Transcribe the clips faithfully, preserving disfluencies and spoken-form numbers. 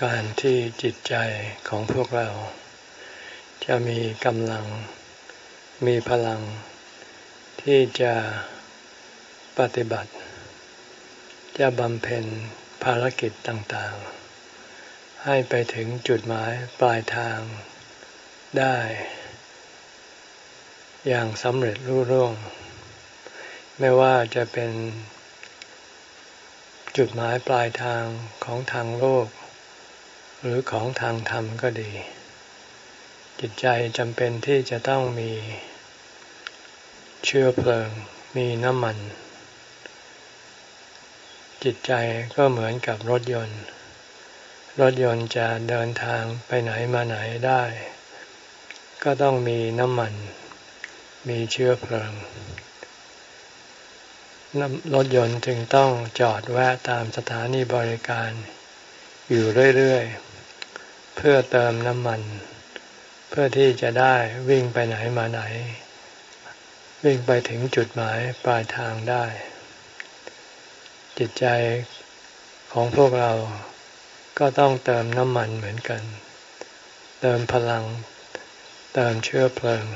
การที่จิตใจของพวกเราจะมีกำลังมีพลังที่จะปฏิบัติจะบำเพ็ญภารกิจต่างๆให้ไปถึงจุดหมายปลายทางได้อย่างสำเร็จรุ่ร่วงไม่ว่าจะเป็นจุดหมายปลายทางของทางโลกหรือของทางธรรมก็ดีจิตใจจำเป็นที่จะต้องมีเชื้อเพลิงมีน้ำมันจิตใจก็เหมือนกับรถยนต์รถยนต์จะเดินทางไปไหนมาไหนได้ก็ต้องมีน้ำมันมีเชื้อเพลิงรถยนต์จึงต้องจอดแวะตามสถานีบริการอยู่เรื่อยๆเพื่อเติมน้ำมันเพื่อที่จะได้วิ่งไปไหนมาไหนวิ่งไปถึงจุดหมายปลายทางได้จิตใจของพวกเราก็ต้องเติมน้ำมันเหมือนกันเติมพลังเติมเชื้อเพลิง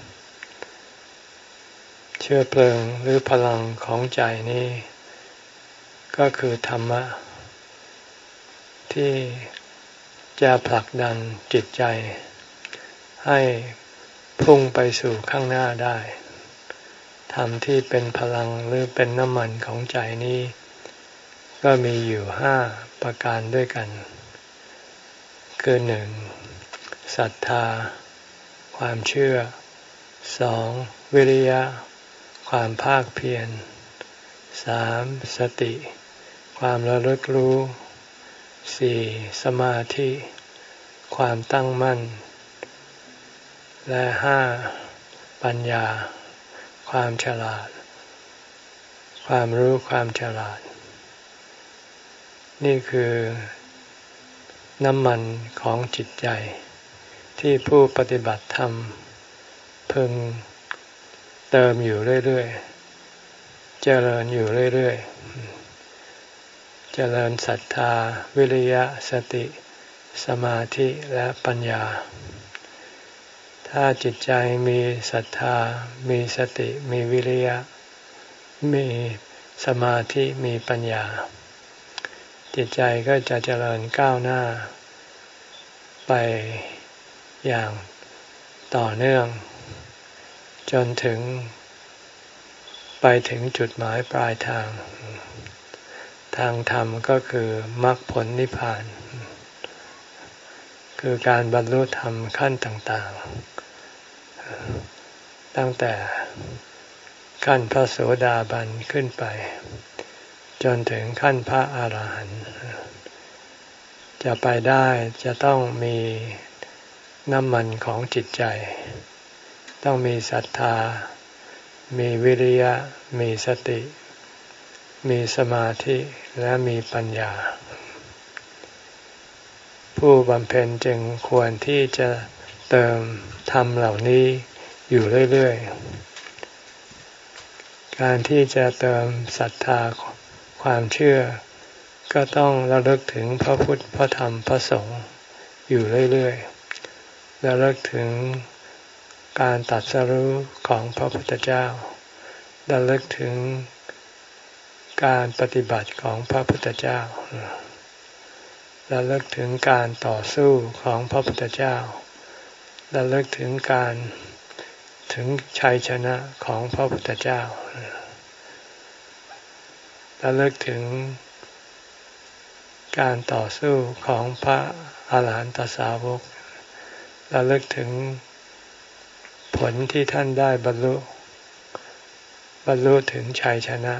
เชื้อเพลิงหรือพลังของใจนี้ก็คือธรรมะที่จะผลักดันจิตใจให้พุ่งไปสู่ข้างหน้าได้ธรรมที่เป็นพลังหรือเป็นน้ำมันของใจนี้ก็มีอยู่ห้าประการด้วยกันคือหนึ่งศรัทธาความเชื่อสองวิริยะความภาคเพียรสามสติความระลึกรู้สี่สมาธิความตั้งมั่นและห้าปัญญาความฉลาดความรู้ความฉลาดนี่คือน้ำมันของจิตใจที่ผู้ปฏิบัติธรรมพึงเติมอยู่เรื่อยๆเจริญอยู่เรื่อยๆเจริญศรัทธาวิริยะสติสมาธิและปัญญาถ้าจิตใจมีศรัทธามีสติมีวิริยะมีสมาธิมีปัญญาจิตใจก็จะเจริญก้าวหน้าไปอย่างต่อเนื่องจนถึงไปถึงจุดหมายปลายทางทางธรรมก็คือมรรคผลนิพพานคือการบรรลุธรรมขั้นต่างๆตั้งแต่ขั้นพระโสดาบันขึ้นไปจนถึงขั้นพระอรหันต์จะไปได้จะต้องมีน้ำมันของจิตใจต้องมีศรัทธามีวิริยะมีสติมีสมาธิและมีปัญญาผู้บำเพ็ญจึงควรที่จะเติมธรรมเหล่านี้อยู่เรื่อยๆการที่จะเติมศรัทธาความเชื่อก็ต้องระลึกถึงพระพุทธพระธรรมพระสงฆ์อยู่เรื่อยๆระลึกถึงการตรัสรู้ของพระพุทธเจ้าระลึกถึงการปฏิบัติของพระพุทธเจ้าระลึกถึงการต่อสู้ของพระพุทธเจ้าระลึกถึงการถึงชัยชนะของพระพุทธเจ้าระลึกถึงการต่อสู้ของพระอาหารหันตสาวกระลึกถึงผลที่ท่านได้บรรลุบรรลุถึงชัยชนะ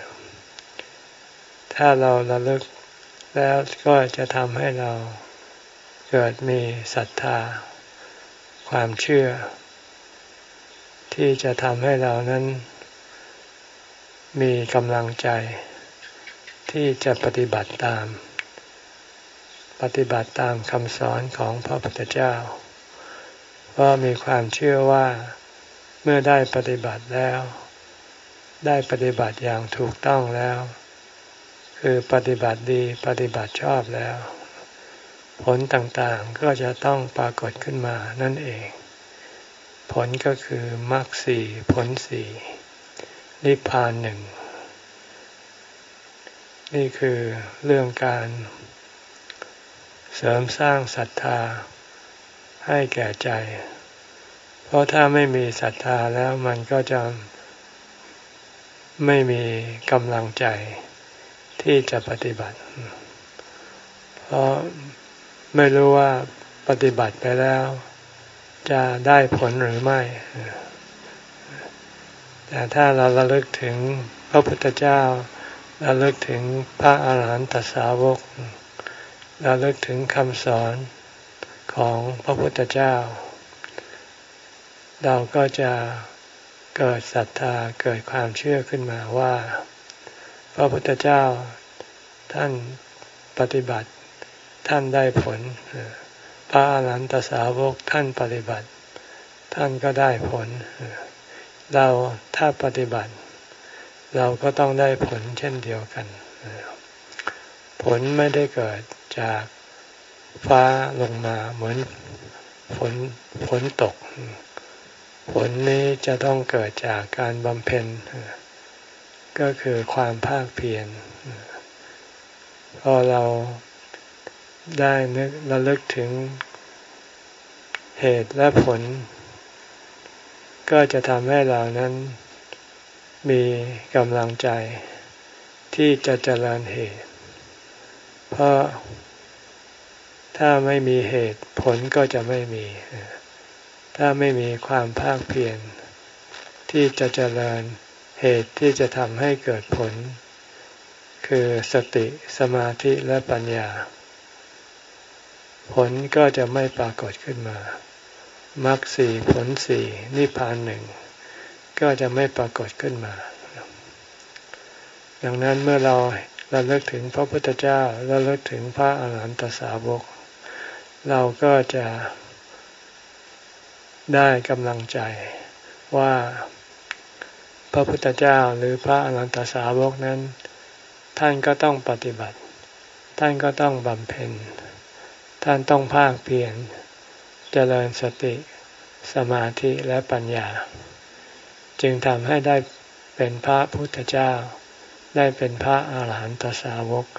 ถ้าเราระลึกแล้วก็จะทำให้เราเกิดมีศรัทธาความเชื่อที่จะทำให้เรานั้นมีกำลังใจที่จะปฏิบัติตามปฏิบัติตามคำสอนของพระพุทธเจ้าเพราะมีความเชื่อว่าเมื่อได้ปฏิบัติแล้วได้ปฏิบัติอย่างถูกต้องแล้วคือปฏิบัติดีปฏิบัติชอบแล้วผลต่างๆก็จะต้องปรากฏขึ้นมานั่นเองผลก็คือมรรคสี่ผลสี่นิพพานหนึ่งนี่คือเรื่องการเสริมสร้างศรัทธาให้แก่ใจเพราะถ้าไม่มีศรัทธาแล้วมันก็จะไม่มีกำลังใจที่จะปฏิบัติเพราะไม่รู้ว่าปฏิบัติไปแล้วจะได้ผลหรือไม่แต่ถ้าเราระลึกถึงพระพุทธเจ้าระลึกถึงพระอาหารหันตสาวกระลึกถึงคำสอนของพระพุทธเจ้าเราก็จะเกิดศรัทธาเกิดความเชื่อขึ้นมาว่าพระพุทธเจ้าท่านปฏิบัติท่านได้ผลพระอาหารหันตสาวกท่านปฏิบัติท่านก็ได้ผลเราถ้าปฏิบัติเราก็ต้องได้ผลเช่นเดียวกันผลไม่ได้เกิดจากฟ้าลงมาเหมือนฝนฝนตกผลนี้จะต้องเกิดจากการบำเพ็ญก็คือความภาคเพียรพอเราได้นึกระลึกถึงเหตุและผลก็จะทำให้เรานั้นมีกำลังใจที่จะเจริญเหตุเพราะถ้าไม่มีเหตุผลก็จะไม่มีถ้าไม่มีความภาคเพียรที่จะเจริญเหตุที่จะทำให้เกิดผลคือสติสมาธิและปัญญาผลก็จะไม่ปรากฏขึ้นมามรรคสี่ผลสี่นิพพานหนึ่งก็จะไม่ปรากฏขึ้นมาดังนั้นเมื่อเราระลึกถึงพระพุทธเจ้าระลึกถึงพระอาหารหันตสาวกเราก็จะได้กำลังใจว่าพระพุทธเจ้าหรือพระอาหารหันตสาวกนั้นท่านก็ต้องปฏิบัติท่านก็ต้องบำเพ็ญท่านต้องภาคเพียรเจริญสติสมาธิและปัญญาจึงทำให้ได้เป็นพระพุทธเจ้าได้เป็นพระอาหารหันตสาวก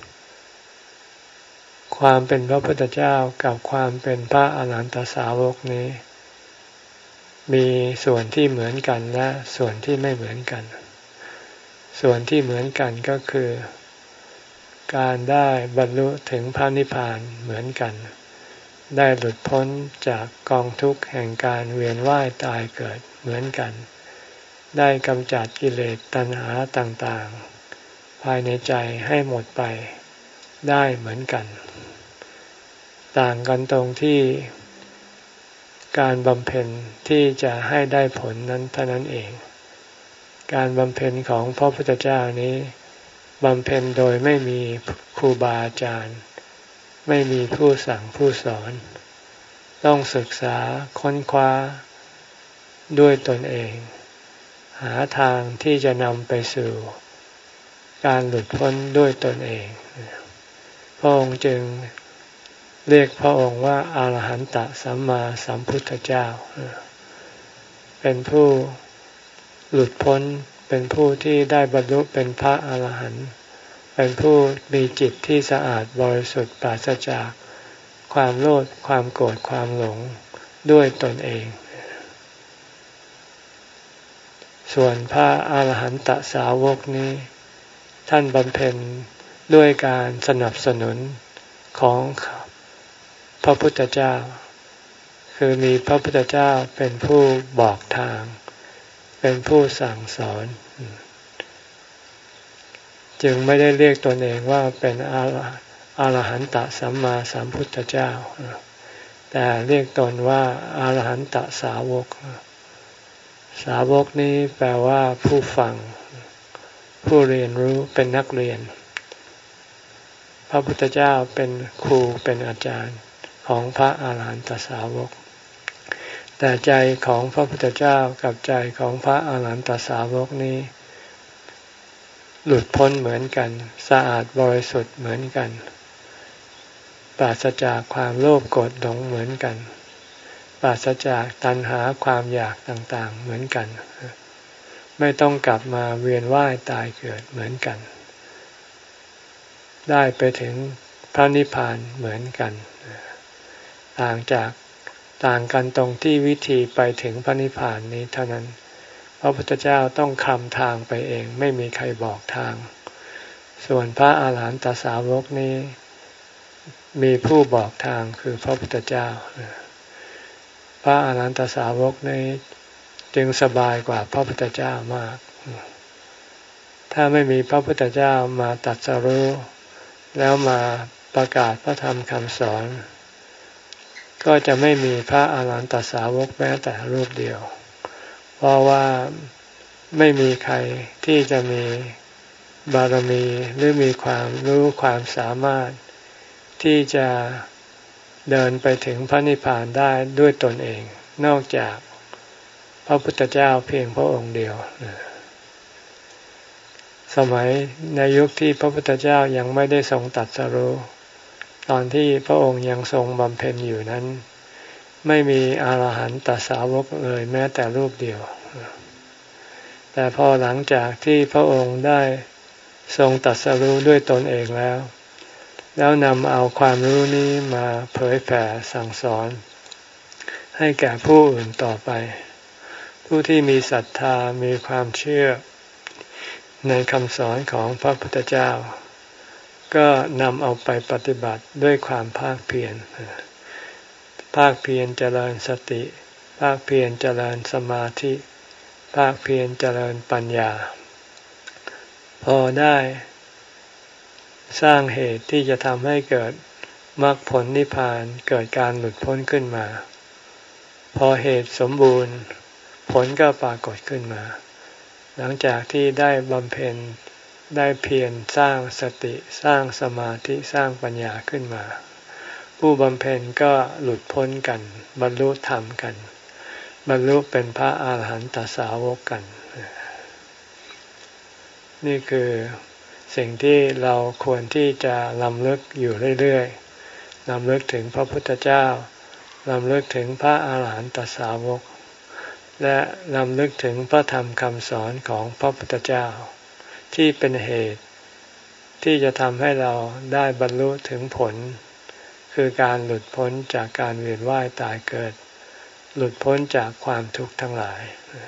ความเป็นพระพุทธเจ้ากับความเป็นพระอาหารหันตสาวกนี้มีส่วนที่เหมือนกันและส่วนที่ไม่เหมือนกันส่วนที่เหมือนกันก็คือการได้บรรลุถึงพระนิพพานเหมือนกันได้หลุดพ้นจากกองทุกข์แห่งการเวียนว่ายตายเกิดเหมือนกันได้กำจัดกิเลสตัณหาต่างๆภายในใจให้หมดไปได้เหมือนกันต่างกันตรงที่การบำเพ็ญที่จะให้ได้ผลนั้นเท่านั้นเองการบำเพ็ญของพระพุทธเจ้านี้บำเพ็ญโดยไม่มีครูบาอาจารย์ไม่มีผู้สั่งผู้สอนต้องศึกษาค้นคว้าด้วยตนเองหาทางที่จะนำไปสู่การหลุดพ้นด้วยตนเองพระองค์จึงเรียกพระองค์ว่าอรหันตสัมมาสัมพุทธเจ้าเป็นผู้หลุดพ้นเป็นผู้ที่ได้บรรลุเป็นพระอรหันต์เป็นผู้มีจิตที่สะอาดบริสุทธิ์ปราศจากความโลภความโกรธความหลงด้วยตนเองส่วนพระอรหันตสาวกนี้ท่านบำเพ็ญด้วยการสนับสนุนของพระพุทธเจ้าคือมีพระพุทธเจ้าเป็นผู้บอกทางเป็นผู้สั่งสอนจึงไม่ได้เรียกตนเองว่าเป็นอรหันตสัมมาสัมพุทธเจ้าแต่เรียกตนว่าอรหันตสาวกสาวกนี้แปลว่าผู้ฟังผู้เรียนรู้เป็นนักเรียนพระพุทธเจ้าเป็นครูเป็นอาจารย์ของพระอาหารหันตสาวกแต่ใจของพระพุทธเจ้ากับใจของพระอาหารหันตสาวกนี้หลุดพ้นเหมือนกันสะอาดบริสุทธิ์เหมือนกันปราศจากความโลภโกรธหลงเหมือนกันปราศจากตัณหาความอยากต่างๆเหมือนกันไม่ต้องกลับมาเวียนว่ายตายเกิดเหมือนกันได้ไปถึงพระนิพพานเหมือนกันต่างจากต่างกันตรงที่วิธีไปถึงพระนิพพานนี้เท่านั้นพระพุทธเจ้าต้องคลำทางไปเองไม่มีใครบอกทางส่วนพระอาหารหันตสาวกนี้มีผู้บอกทางคือพระพุทธเจ้าพระอาหารหันตสาวกนี้จึงสบายกว่าพระพุทธเจ้ามากถ้าไม่มีพระพุทธเจ้ามาตรัสรู้แล้วมาประกาศพระธรรมคำสอนก็จะไม่มีพระอาหารหันตสาวกแม้แต่รูปเดียวเพราะว่าไม่มีใครที่จะมีบารมีหรือมีความรู้ความสามารถที่จะเดินไปถึงพระนิพพานได้ด้วยตนเองนอกจากพระพุทธเจ้าเพียงพระองค์เดียวสมัยในยุคที่พระพุทธเจ้ายังไม่ได้ทรงตรัสรู้ตอนที่พระองค์ยังทรงบำเพ็ญอยู่นั้นไม่มีอรหันตสาวกเลยแม้แต่รูปเดียวแต่พอหลังจากที่พระองค์ได้ทรงตรัสรู้ด้วยตนเองแล้วแล้วนำเอาความรู้นี้มาเผยแผ่สั่งสอนให้แก่ผู้อื่นต่อไปผู้ที่มีศรัทธามีความเชื่อในคำสอนของพระพุทธเจ้าก็นำเอาไปปฏิบัติด้วยความภาคเพียรภาคเพียรเจริญสติภาคเพียรเจริญสมาธิภาคเพียรเจริญปัญญาพอได้สร้างเหตุที่จะทำให้เกิดมรรคผลนิพพานเกิดการหลุดพ้นขึ้นมาพอเหตุสมบูรณ์ผลก็ปรากฏขึ้นมาหลังจากที่ได้บำเพ็ญได้เพียรสร้างสติสร้างสมาธิสร้างปัญญาขึ้นมาผู้บำเพ็ญก็หลุดพ้นกันบรรลุธรรมกันบรรลุเป็นพระอาหารหันตสาวกกันนี่คือสิ่งที่เราควรที่จะรำลึกอยู่เรื่อยๆรำลึกถึงพระพุทธเจ้ารำลึกถึงพระอาหารหันตสาวกและรำลึกถึงพระธรรมคำสอนของพระพุทธเจ้าที่เป็นเหตุที่จะทำให้เราได้บรรลุถึงผลคือการหลุดพ้นจากการเวียนว่ายตายเกิดหลุดพ้นจากความทุกข์ทั้งหลาย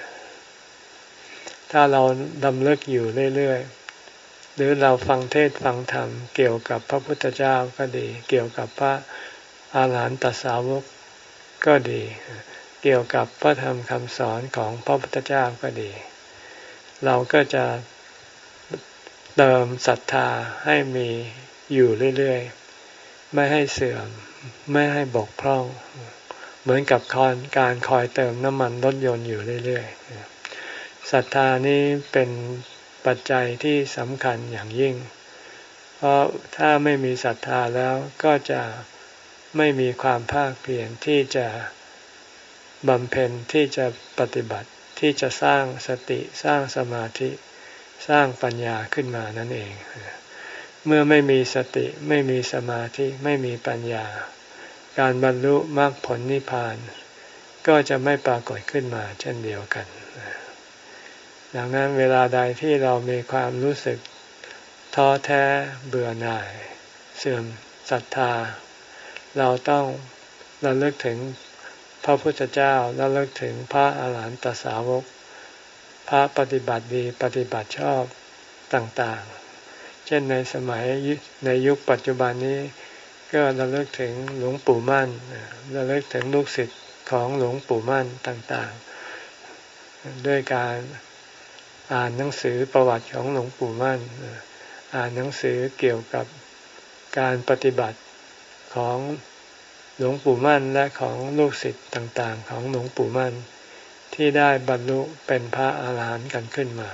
ถ้าเราดำลึกอยู่เรื่อยๆหรือเราฟังเทศฟังธรรมเกี่ยวกับพระพุทธเจ้าก็ดีเกี่ยวกับพระอาหารหันตสาวกก็ดีเกี่ยวกับพระธรรมคำสอนของพระพุทธเจ้าก็ดีเราก็จะเติมศรัทธาให้มีอยู่เรื่อยๆไม่ให้เสื่อมไม่ให้บกพร่องเหมือนกับการคอยเติมน้ำมันรถยนต์อยู่เรื่อยๆศรัทธานี้เป็นปัจจัยที่สำคัญอย่างยิ่งเพราะถ้าไม่มีศรัทธาแล้วก็จะไม่มีความภาคเพียรที่จะบำเพ็ญที่จะปฏิบัติที่จะสร้างสติสร้างสมาธิสร้างปัญญาขึ้นมานั่นเองเมื่อไม่มีสติไม่มีสมาธิไม่มีปัญญาการบรรลุมรรคผลนิพพานก็จะไม่ปรากฏขึ้นมาเช่นเดียวกันดังนั้นเวลาใดที่เรามีความรู้สึกท้อแท้เบื่อหน่ายเสื่อมศรัทธาเราต้องระลึกถึงพระพุทธเจ้าระลึกถึงพระอาหารหันตสาวกพระปฏิบัติดีปฏิบัติชอบต่างๆเช่นในสมัยในยุคปัจจุบันนี้ก็ระลึกถึงหลวงปู่มั่นระลึกถึงลูกศิษย์ของหลวงปู่มั่นต่างๆด้วยการอ่านหนังสือประวัติของหลวงปู่มั่นอ่านหนังสือเกี่ยวกับการปฏิบัติของหลวงปู่มั่นและของลูกศิษย์ต่างๆของหลวงปู่มั่นที่ได้บรรลุเป็นพระอาหารหันต์กันขึ้นมา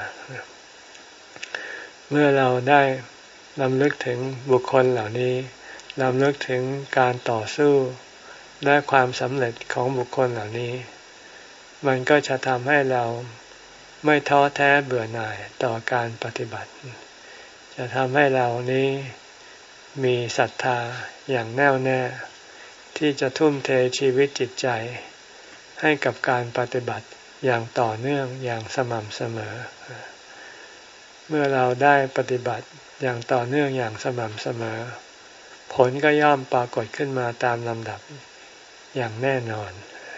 เมื่อเราได้รำลึกถึงบุคคลเหล่านี้รำลึกถึงการต่อสู้และความสำเร็จของบุคคลเหล่านี้มันก็จะทำให้เราไม่ท้อแท้เบื่อหน่ายต่อการปฏิบัติจะทำให้เรานี้มีศรัทธาอย่างแน่วแน่ที่จะทุ่มเทชีวิตจิตใจให้กับการปฏิบัติอย่างต่อเนื่องอย่างสม่ำเสมอเมื่อเราได้ปฏิบัติอย่างต่อเนื่องอย่างสม่ำเสมอผลก็ย่อมปรากฏขึ้นมาตามลำดับอย่างแน่นอน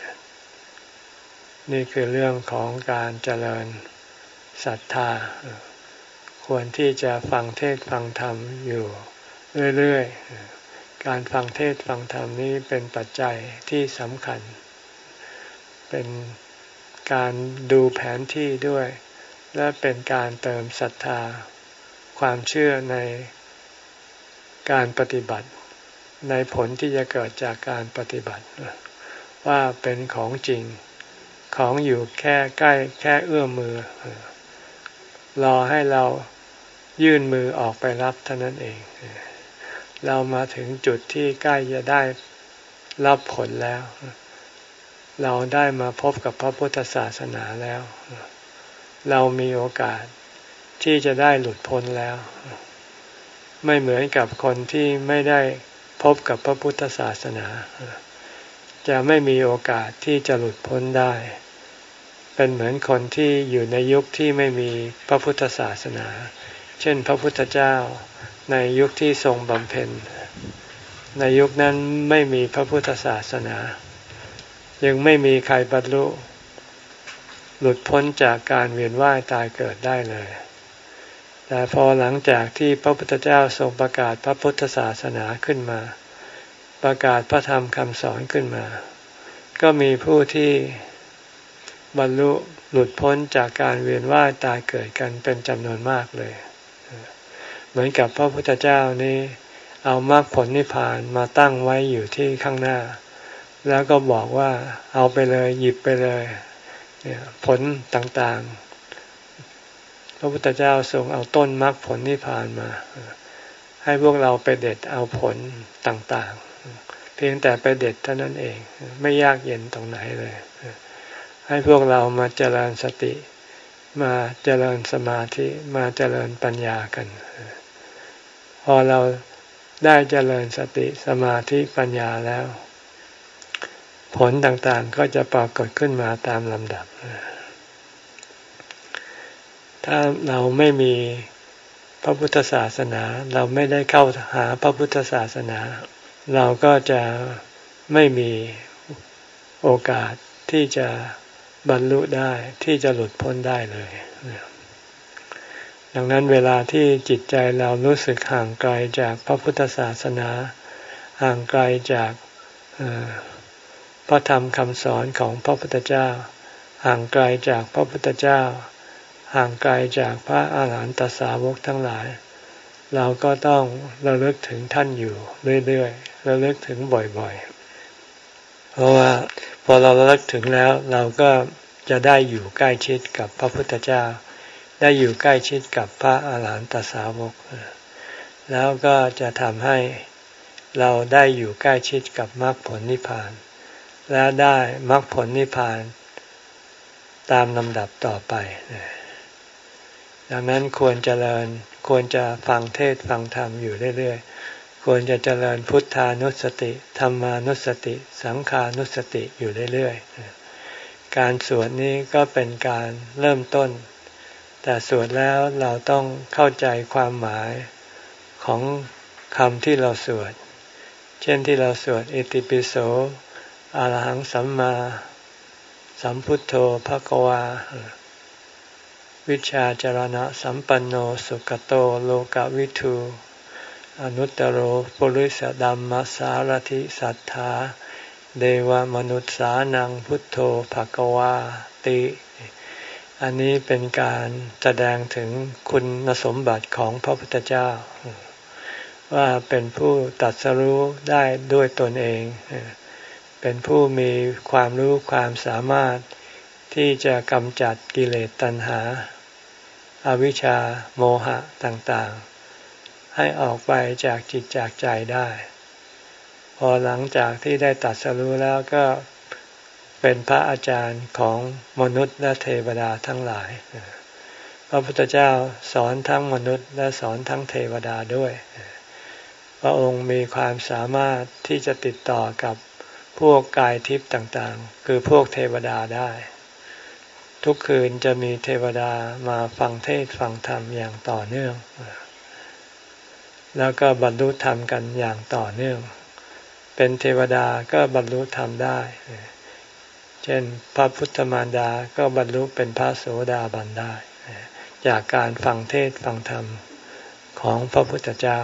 นี่คือเรื่องของการเจริญศรัทธาควรที่จะฟังเทศน์ฟังธรรมอยู่เรื่อยๆการฟังเทศน์ฟังธรรมนี้เป็นปัจจัยที่สำคัญเป็นการดูแผนที่ด้วยและเป็นการเติมศรัทธาความเชื่อในการปฏิบัติในผลที่จะเกิดจากการปฏิบัติว่าเป็นของจริงของอยู่แค่ใกล้แค่เอื้อมมือรอให้เรายื่นมือออกไปรับเท่านั้นเองเรามาถึงจุดที่ใกล้จะได้รับผลแล้วเราได้มาพบกับพระพุทธศาสนาแล้วเรามีโอกาสที่จะได้หลุดพ้นแล้วไม่เหมือนกับคนที่ไม่ได้พบกับพระพุทธศาสนาจะไม่มีโอกาสที่จะหลุดพ้นได้เป็นเหมือนคนที่อยู่ในยุคที่ไม่มีพระพุทธศาสนาเช่นพระพุทธเจ้าในยุคที่ทรงบำเพ็ญในยุคนั้นไม่มีพระพุทธศาสนายังไม่มีใครบรรลุหลุดพ้นจากการเวียนว่ายตายเกิดได้เลยแต่พอหลังจากที่พระพุทธเจ้าทรงประกาศพระพุทธศาสนาขึ้นมาประกาศพระธรรมคำสอนขึ้นมาก็มีผู้ที่บรรลุหลุดพ้นจากการเวียนว่ายตายเกิดกันเป็นจำนวนมากเลยเหมือนกับพระพุทธเจ้านี้เอามรรคผลนิพพานมาตั้งไว้อยู่ที่ข้างหน้าแล้วก็บอกว่าเอาไปเลยหยิบไปเลยผลต่างๆพระพุทธเจ้าทรงเอาต้นมรรคผลนิพพานมาให้พวกเราไปเด็ดเอาผลต่างๆเพียงแต่ไปเด็ดเท่านั้นเองไม่ยากเย็นตรงไหนเลยให้พวกเรามาเจริญสติมาเจริญสมาธิมาเจริญปัญญากันพอเราได้เจริญสติสมาธิปัญญาแล้วผลต่างๆก็จะปรากฏขึ้นมาตามลำดับถ้าเราไม่มีพระพุทธศาสนาเราไม่ได้เข้าหาพระพุทธศาสนาเราก็จะไม่มีโอกาสที่จะบรรลุได้ที่จะหลุดพ้นได้เลยดังนั้นเวลาที่จิตใจเรารู้สึกห่างไกลจากพระพุทธศาสนาห่างไกลจากพระธรรมคำสอนของพระพุทธเจ้าห่างไกลจากพระพุทธเจ้าห่างไกลจากพระอาหารหันตสาวกทั้งหลายเราก็ต้องระลึกถึงท่านอยู่เรื่อยๆระลึกถึงบ่อยๆเพราะว่าพอเราระลึกถึงแล้วเราก็จะได้อยู่ใกล้ชิดกับพระพุทธเจ้าได้อยู่ใกล้ชิดกับพระอาหารหันตสาวกแล้วก็จะทำให้เราได้อยู่ใกล้ชิดกับมรรคผลนิพพานและได้มรรคผลนิพพานตามลำดับต่อไปดังนั้นควรเจริญควรจะฟังเทศน์ฟังธรรมอยู่เรื่อยๆควรจะเจริญพุทธานุสติธัมมานุสติสังฆานุสติอยู่เรื่อยๆการสวดนี้ก็เป็นการเริ่มต้นแต่สวดแล้วเราต้องเข้าใจความหมายของคำที่เราสวดเช่นที่เราสวดอิติปิโสอะระหังสัมมาสัมพุทโธภควาวิชชาจรณะสัมปันโนสุขโตโลกวิทูอนุตตโรปุริสดัมมัสสารถิสัทธาเดวมนุษสานังพุทโธภควาติอันนี้เป็นการแสดงถึงคุณสมบัติของพระพุทธเจ้าว่าเป็นผู้ตรัสรู้ได้ด้วยตนเองเป็นผู้มีความรู้ความสามารถที่จะกำจัดกิเลสตัณหาอวิชชาโมหะต่างๆให้ออกไปจากจิตจากใจได้พอหลังจากที่ได้ตรัสรู้แล้วก็เป็นพระอาจารย์ของมนุษย์และเทวดาทั้งหลายพระพุทธเจ้าสอนทั้งมนุษย์และสอนทั้งเทวดาด้วยพระองค์มีความสามารถที่จะติดต่อกับพวกกายทิพย์ต่างๆคือพวกเทวดาได้ทุกคืนจะมีเทวดามาฟังเทศน์ฟังธรรมอย่างต่อเนื่องแล้วก็บรรลุธรรมกันอย่างต่อเนื่องเป็นเทวดาก็บรรลุธรรมได้เช่นพระพุทธมารดาก็บรรลุเป็นพระโสดาบันได้จากการฟังเทศน์ฟังธรรมของพระพุทธเจ้า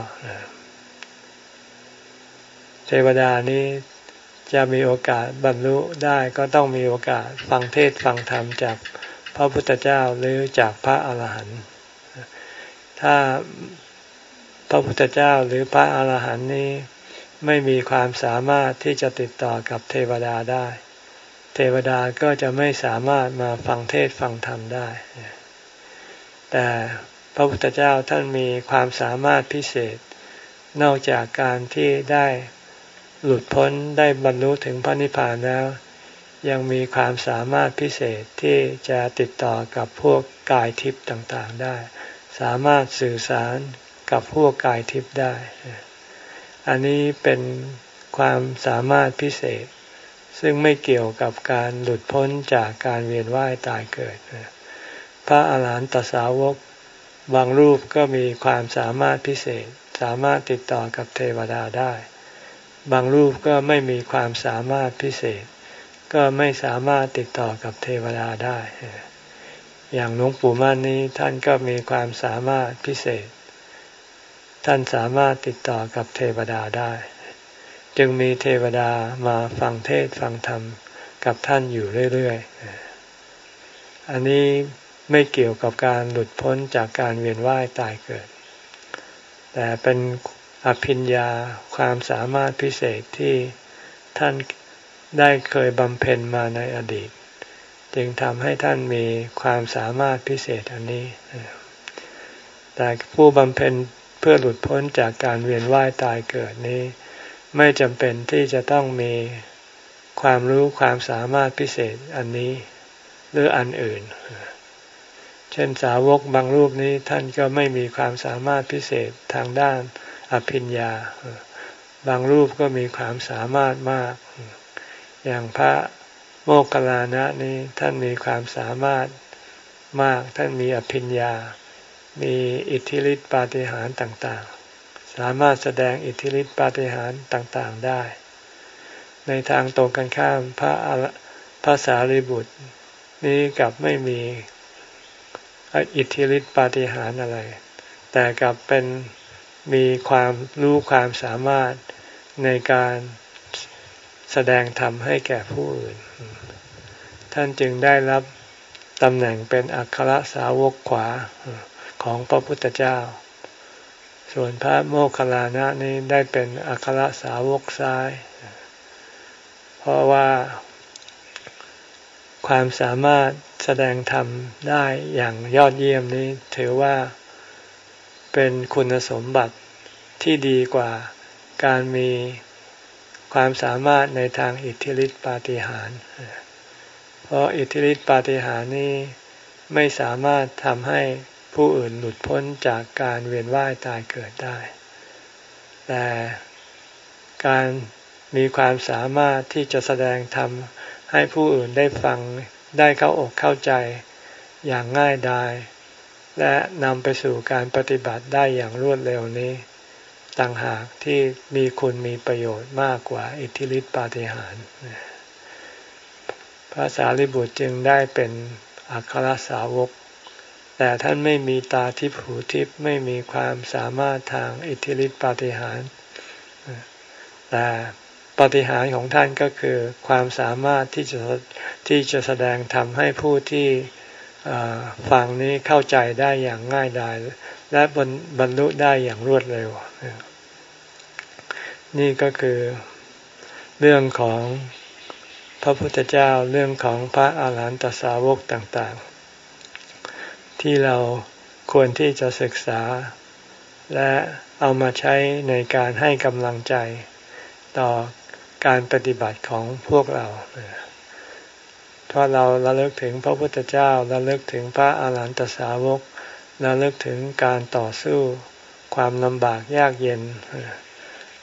เทวดานี้จะมีโอกาสบรรลุได้ก็ต้องมีโอกาสฟังเทศน์ฟังธรรมจากพระพุทธเจ้าหรือจากพระอาหารหันต์ถ้าพระพุทธเจ้าหรือพระอาหารหันต์นี้ไม่มีความสามารถที่จะติดต่อกับเทวดาได้เทวดาก็จะไม่สามารถมาฟังเทศน์ฟังธรรมได้แต่พระพุทธเจ้าท่านมีความสามารถพิเศษนอกจากการที่ได้หลุดพ้นได้บรรลุถึงพระนิพพานแล้วยังมีความสามารถพิเศษที่จะติดต่อกับพวกกายทิพย์ต่างๆได้สามารถสื่อสารกับพวกกายทิพย์ได้อันนี้เป็นความสามารถพิเศษซึ่งไม่เกี่ยวกับการหลุดพ้นจากการเวียนว่ายตายเกิดพระอาหารหันตสาวกบางรูปก็มีความสามารถพิเศษสามารถติดต่อกับเทวดาได้บางรูปก็ไม่มีความสามารถพิเศษก็ไม่สามารถติดต่อกับเทวดาได้อย่างหลวงปู่มั่นนี้ท่านก็มีความสามารถพิเศษท่านสามารถติดต่อกับเทวดาได้จึงมีเทวดามาฟังเทศน์ฟังธรรมกับท่านอยู่เรื่อยๆอันนี้ไม่เกี่ยวกับการหลุดพ้นจากการเวียนว่ายตายเกิดแต่เป็นอภิญญาความสามารถพิเศษที่ท่านได้เคยบำเพ็ญมาในอดีตจึงทำให้ท่านมีความสามารถพิเศษอันนี้แต่ผู้บำเพ็ญเพื่อหลุดพ้นจากการเวียนว่ายตายเกิดนี้ไม่จำเป็นที่จะต้องมีความรู้ความสามารถพิเศษอันนี้หรืออันอื่นเช่นสาวกบางรูปนี้ท่านก็ไม่มีความสามารถพิเศษทางด้านอภิญญาบางรูปก็มีความสามารถมากอย่างพระโมคคัลลานะนี้ท่านมีความสามารถมากท่านมีอภิญญามีอิทธิฤทธิปาฏิหาริย์ต่างๆสามารถแสดงอิทธิฤทธิปาฏิหาริย์ต่างๆได้ในทางตรงกันข้ามพระพระสารีบุตรนี้กลับไม่มีอิทธิฤทธิปาฏิหาริย์อะไรแต่กลับเป็นมีความรู้ความสามารถในการแสดงธรรมให้แก่ผู้อื่นท่านจึงได้รับตำแหน่งเป็นอัครสาวกขวาของพระพุทธเจ้าส่วนพระโมคคัลลานะนี้ได้เป็นอัครสาวกซ้ายเพราะว่าความสามารถแสดงธรรมได้อย่างยอดเยี่ยมนี้ถือว่าเป็นคุณสมบัติที่ดีกว่าการมีความสามารถในทางอิทธิฤทธิปาฏิหาริย์เพราะอิทธิฤทธิปาฏิหาริย์นี้ไม่สามารถทำให้ผู้อื่นหลุดพ้นจากการเวียนว่ายตายเกิดได้แต่การมีความสามารถที่จะแสดงธรรมให้ผู้อื่นได้ฟังได้เข้าอกเข้าใจอย่างง่ายดายและนำไปสู่การปฏิบัติได้อย่างรวดเร็วนี้ต่างหากที่มีคุณมีประโยชน์มากกว่าอิทธิฤทธิปาฏิหาริย์พระสารีบุตรจึงได้เป็นอัครสาวกแต่ท่านไม่มีตาทิพย์หูทิพย์ไม่มีความสามารถทางอิทธิฤทธิปาฏิหาริย์แต่ปาฏิหาริย์ของท่านก็คือความสามารถที่จะที่จะแสดงธรรมให้ผู้ที่ฟังนี้เข้าใจได้อย่างง่ายดายและบรรลุได้อย่างรวดเร็วนี่ก็คือเรื่องของพระพุทธเจ้าเรื่องของพระอาหารหันตสาวกต่างๆที่เราควรที่จะศึกษาและเอามาใช้ในการให้กำลังใจต่อการปฏิบัติของพวกเราเพราะเราระลึกถึงพระพุทธเจ้าระลึกถึงพระอาหารหันตสาวกระลึกถึงการต่อสู้ความลำบากยากเย็น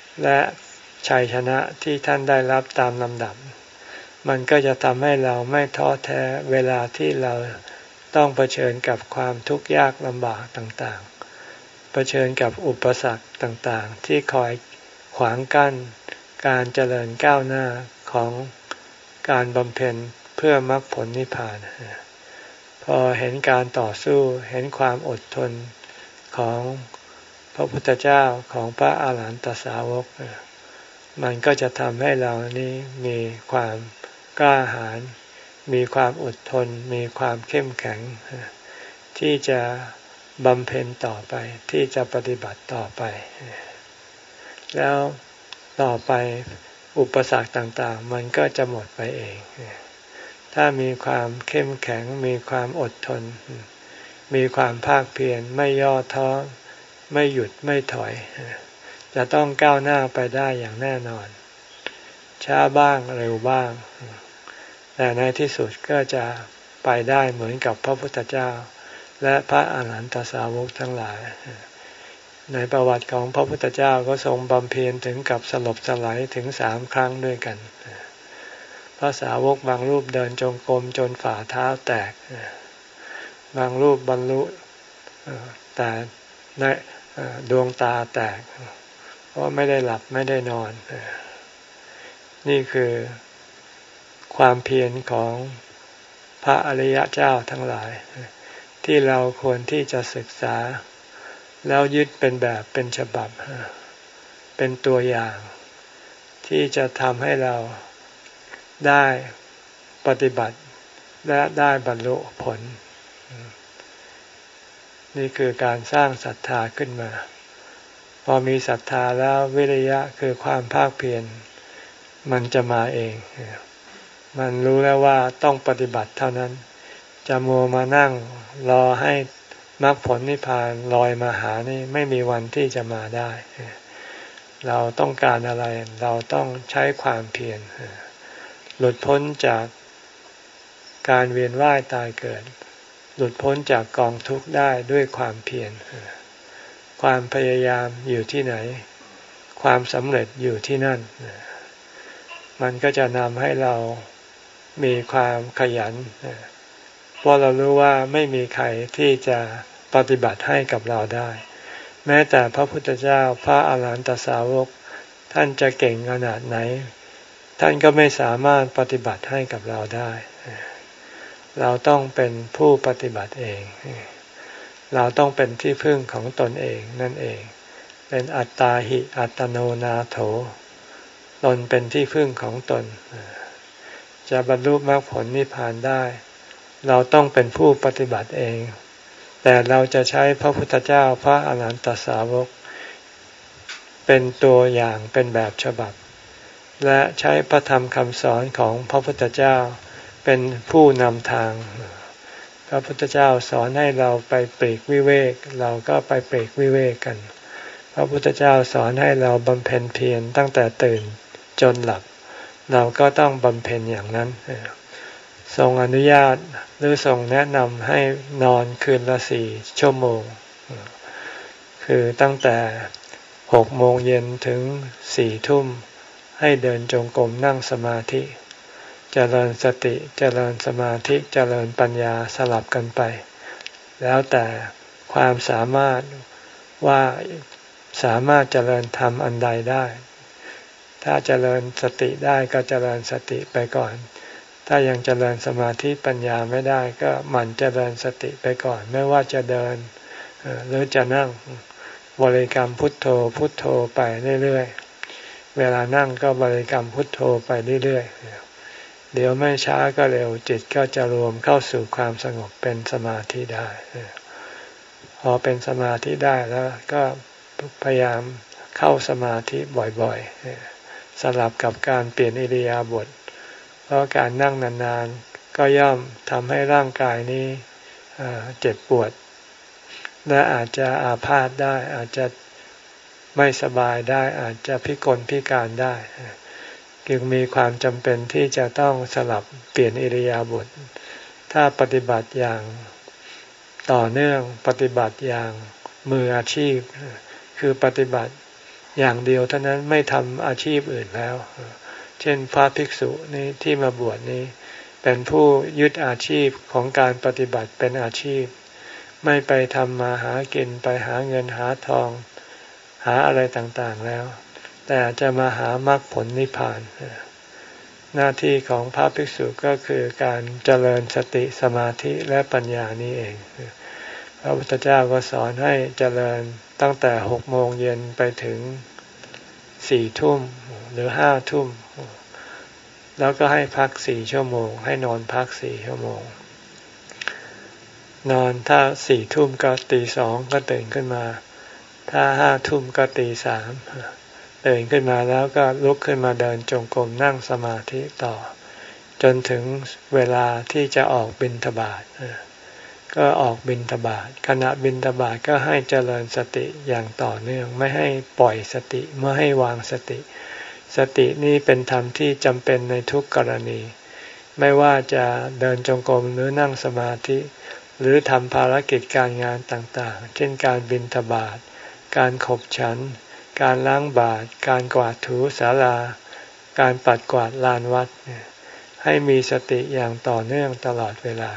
และชัยชนะที่ท่านได้รับตามลำดับมันก็จะทำให้เราไม่ท้อแท้เวลาที่เราต้องเผชิญกับความทุกข์ยากลำบากต่างๆเผชิญกับอุปสรรคต่างๆที่คอยขวางกั้นการเจริญก้าวหน้าของการบำเพ็ญเพื่อมรรคผลนิพพานพอเห็นการต่อสู้เห็นความอดทนของพระพุทธเจ้าของพระอาหารหันตสาวกมันก็จะทำให้เรานี้มีความกล้าหาญมีความอดทนมีความเข้มแข็งที่จะบำเพ็ญต่อไปที่จะปฏิบัติต่อไปแล้วต่อไปอุปสรรคต่างๆมันก็จะหมดไปเองถ้ามีความเข้มแข็งมีความอดทนมีความภาคเพียรไม่ย่อท้อไม่หยุดไม่ถอยจะต้องก้าวหน้าไปได้อย่างแน่นอนช้าบ้างเร็วบ้างแต่ในที่สุดก็จะไปได้เหมือนกับพระพุทธเจ้าและพระอาหารหันตสาวกทั้งหลายในประวัติของพระพุทธเจ้าก็ทรงบำเพ็ญถึงกับสลบสลายถึงสามครั้งด้วยกันพระสาวกบางรูปเดินจงกรมจนฝ่าเท้าแตกบางรูปบรรลุแต่ในดวงตาแตกเพราะไม่ได้หลับไม่ได้นอนนี่คือความเพียรของพระอริยเจ้าทั้งหลายที่เราควรที่จะศึกษาแล้วยึดเป็นแบบเป็นฉบับเป็นตัวอย่างที่จะทำให้เราได้ปฏิบัติและได้บรรลุผลนี่คือการสร้างศรัทธาขึ้นมาพอมีศรัทธาแล้ววิริยะคือความภาคเพียรมันจะมาเองมันรู้แล้วว่าต้องปฏิบัติเท่านั้นจะมัวมานั่งรอให้มรรคผลนิพพานลอยมาหานี่ไม่มีวันที่จะมาได้เราต้องการอะไรเราต้องใช้ความเพียรหลุดพ้นจากการเวียนว่ายตายเกิดหลุดพ้นจากกองทุกข์ได้ด้วยความเพียรความพยายามอยู่ที่ไหนความสำเร็จอยู่ที่นั่นมันก็จะนำให้เรามีความขยันเพราะเรารู้ว่าไม่มีใครที่จะปฏิบัติให้กับเราได้แม้แต่พระพุทธเจ้าพระอาหารหันตสาวกท่านจะเก่งขนาดไหนท่านก็ไม่สามารถปฏิบัติให้กับเราได้เราต้องเป็นผู้ปฏิบัติเองเราต้องเป็นที่พึ่งของตนเองนั่นเองเป็นอัตตาหิอัตโนนาโถตนเป็นที่พึ่งของตนจะบรรลุมรรคผลนิพพานได้เราต้องเป็นผู้ปฏิบัติเองแต่เราจะใช้พระพุทธเจ้าพระอรหันตสาวกเป็นตัวอย่างเป็นแบบฉบับและใช้พระธรรมคำสอนของพระพุทธเจ้าเป็นผู้นำทางพระพุทธเจ้าสอนให้เราไปปลีกวิเวกเราก็ไปปลีกวิเวกกันพระพุทธเจ้าสอนให้เราบำเพ็ญเพียรตั้งแต่ตื่นจนหลับเราก็ต้องบำเพ็ญอย่างนั้นทรงอนุญาตหรือทรงแนะนำให้นอนคืนละสี่ชั่วโมงคือตั้งแต่หกโมงเย็นถึงสี่ทุ่มให้เดินจงกรมนั่งสมาธิเจริญสติเจริญสมาธิเจริญปัญญาสลับกันไปแล้วแต่ความสามารถว่าสามารถเจริญธรรมอันใดได้ถ้าเจริญสติได้ก็เจริญสติไปก่อนถ้ายังเจริญสมาธิปัญญาไม่ได้ก็หมั่นเจริญสติไปก่อนไม่ว่าจะเดินหรือจะนั่งบริกรรมพุทโธพุทโธไปเรื่อยๆเวลานั่งก็บริกรรมพุทโธไปเรื่อยๆเดี๋ยวไม่ช้าก็เร็วจิตก็จะรวมเข้าสู่ความสงบเป็นสมาธิได้พอเป็นสมาธิได้แล้วก็พยายามเข้าสมาธิบ่อยๆสลับกับการเปลี่ยนอิริยาบถเพราะการนั่งนานๆก็ย่อมทำให้ร่างกายนี้เจ็บปวดและอาจจะอาพาธได้อาจจะไม่สบายได้อาจจะพิกลพิการได้จึงมีความจำเป็นที่จะต้องสลับเปลี่ยนอิริยาบถถ้าปฏิบัติอย่างต่อเนื่องปฏิบัติอย่างมืออาชีพคือปฏิบัติอย่างเดียวเท่านั้นไม่ทำอาชีพอื่นแล้วเช่นพระภิกษุนี่ที่มาบวชนี้เป็นผู้ยึดอาชีพของการปฏิบัติเป็นอาชีพไม่ไปทำมาหากินไปหาเงินหาทองหาอะไรต่างๆแล้วแต่จะมาหามรรคผลนิพพานหน้าที่ของพระภิกษุก็คือการเจริญสติสมาธิและปัญญานี้เองพระพุทธเจ้าก็สอนให้เจริญตั้งแต่หกโมงเย็นไปถึงสี่ทุ่มหรือห้าทุ่มแล้วก็ให้พักสี่ชั่วโมงให้นอนพักสี่ชั่วโมงนอนถ้าสี่ทุ่มก็ตีสองก็ตื่นขึ้นมาถ้าห้าทุ่มก็ตีสามตื่นขึ้นมาแล้วก็ลุกขึ้นมาเดินจงกรมนั่งสมาธิต่อจนถึงเวลาที่จะออกบิณฑบาตก็ออกบิณฑบาตขณะบิณฑบาตก็ให้เจริญสติอย่างต่อเนื่องไม่ให้ปล่อยสติไม่ให้วางสติสตินี้เป็นธรรมที่จำเป็นในทุกกรณีไม่ว่าจะเดินจงกรมหรือนั่งสมาธิหรือทำภารกิจการงานต่างๆเช่นการบิณฑบาตการขบฉันการล้างบาตรการกวาดถูศาลาการปัดกวาดลานวัดให้มีสติอย่างต่อเนื่องตลอดเวลา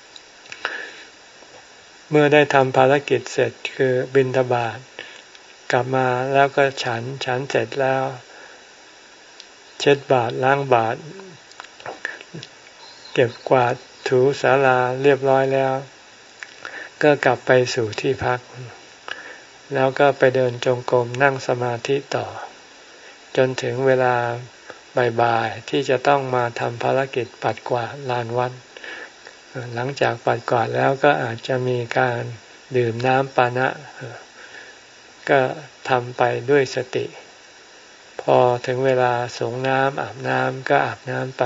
เมื่อได้ทำภารกิจเสร็จคือบิณฑบาตกลับมาแล้วก็ฉันฉันเสร็จแล้วเช็ดบาตรล้างบาตรเก็บกวาดถูศาลาเรียบร้อยแล้วก็กลับไปสู่ที่พักแล้วก็ไปเดินจงกรมนั่งสมาธิต่อจนถึงเวลาบ่ายๆที่จะต้องมาทำภารกิจปัดกวาดลานวัดหลังจากปัดกวาดแล้วก็อาจจะมีการดื่มน้ำปานะก็ทำไปด้วยสติพอถึงเวลาสงน้ำอาบน้ำก็อาบน้ำไป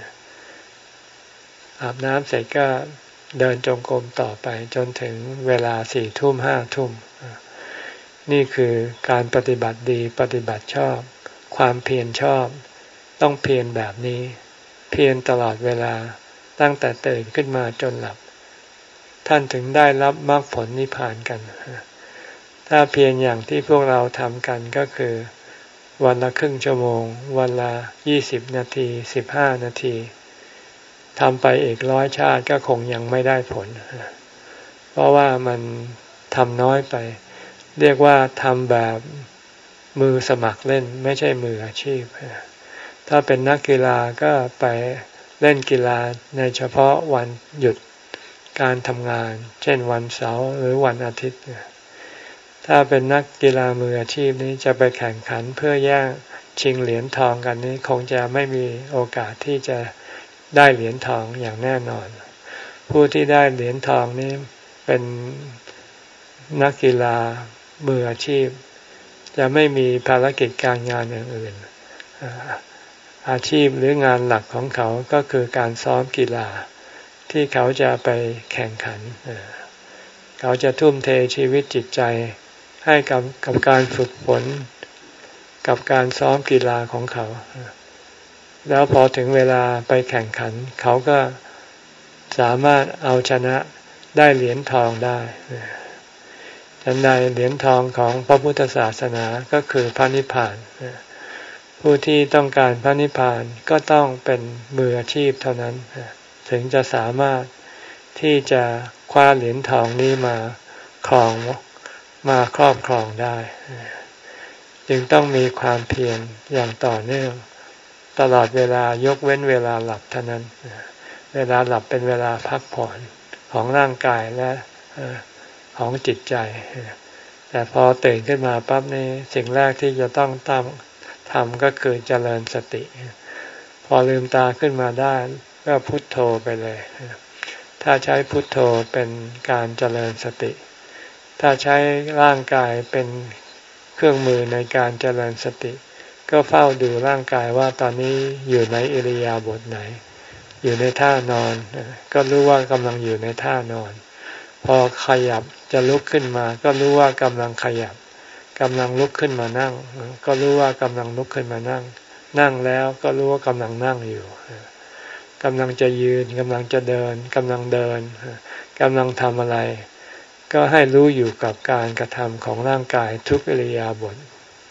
อาบน้ำเสร็จก็เดินจงกรมต่อไปจนถึงเวลาสี่ทุ่มห้าทุ่มนี่คือการปฏิบัติดีปฏิบัติชอบความเพียรชอบต้องเพียรแบบนี้เพียรตลอดเวลาตั้งแต่ตื่นขึ้นมาจนหลับท่านถึงได้รับมรรคผลนิพพานกันถ้าเพียรอย่างที่พวกเราทำกันก็คือวันละครึ่งชั่วโมงวันละยี่สิบนาทีสิบห้านาทีทำไปอีกร้อยชาติก็คงยังไม่ได้ผลเพราะว่ามันทำน้อยไปเรียกว่าทำแบบมือสมัครเล่นไม่ใช่มืออาชีพถ้าเป็นนักกีฬาก็ไปเล่นกีฬาในเฉพาะวันหยุดการทำงานเช่นวันเสาร์หรือวันอาทิตย์ถ้าเป็นนักกีฬามืออาชีพนี้จะไปแข่งขันเพื่อแย่งชิงเหรียญทองกันนี้คงจะไม่มีโอกาสที่จะได้เหรียญทองอย่างแน่นอนผู้ที่ได้เหรียญทองนี้เป็นนักกีฬามืออาชีพจะไม่มีภารกิจการงานอย่างอื่นอาชีพหรืองานหลักของเขาก็คือการซ้อมกีฬาที่เขาจะไปแข่งขันเขาจะทุ่มเทชีวิตจิตใจให้กับกับการฝึกฝนกับการซ้อมกีฬาของเขาแล้วพอถึงเวลาไปแข่งขันเขาก็สามารถเอาชนะได้เหรียญทองได้ฉันใดเหรียญทองของพระพุทธศาสนาก็คือพระนิพพานผู้ที่ต้องการพระนิพพานก็ต้องเป็นมืออาชีพเท่านั้นถึงจะสามารถที่จะคว้าเหรียญทองนี้มาครองมาครอบครองได้จึงต้องมีความเพียรอย่างต่อเนื่องตลอดเวลายกเว้นเวลาหลับเท่านั้นเวลาหลับเป็นเวลาพักผ่อนของร่างกายและของจิตใจแต่พอตื่นขึ้นมาปั๊บนี่สิ่งแรกที่จะต้องทำทำก็คือเจริญสติพอลืมตาขึ้นมาได้ก็พุทโธไปเลยถ้าใช้พุทโธเป็นการเจริญสติถ้าใช้ร่างกายเป็นเครื่องมือในการเจริญสติก็เฝ้าดูร่างกายว่าตอนนี้อยู่ในอิริยาบถไหนอยู่ในท่านอนก็รู้ว่ากำลังอยู่ในท่านอนพอขยับจะลุกขึ้นมาก็รู้ว่ากำลังขยับกำลังลุกขึ้นมานั่งก็รู้ว่ากำลังลุกขึ้นมานั่งนั่งแล้วก็รู้ว่ากำลังนั่งอยู่กำลังจะยืนกำลังจะเดินกำลังเดินกำลังทำอะไรก็ให้รู้อยู่กับการกระทำของร่างกายทุกอิริยาบถ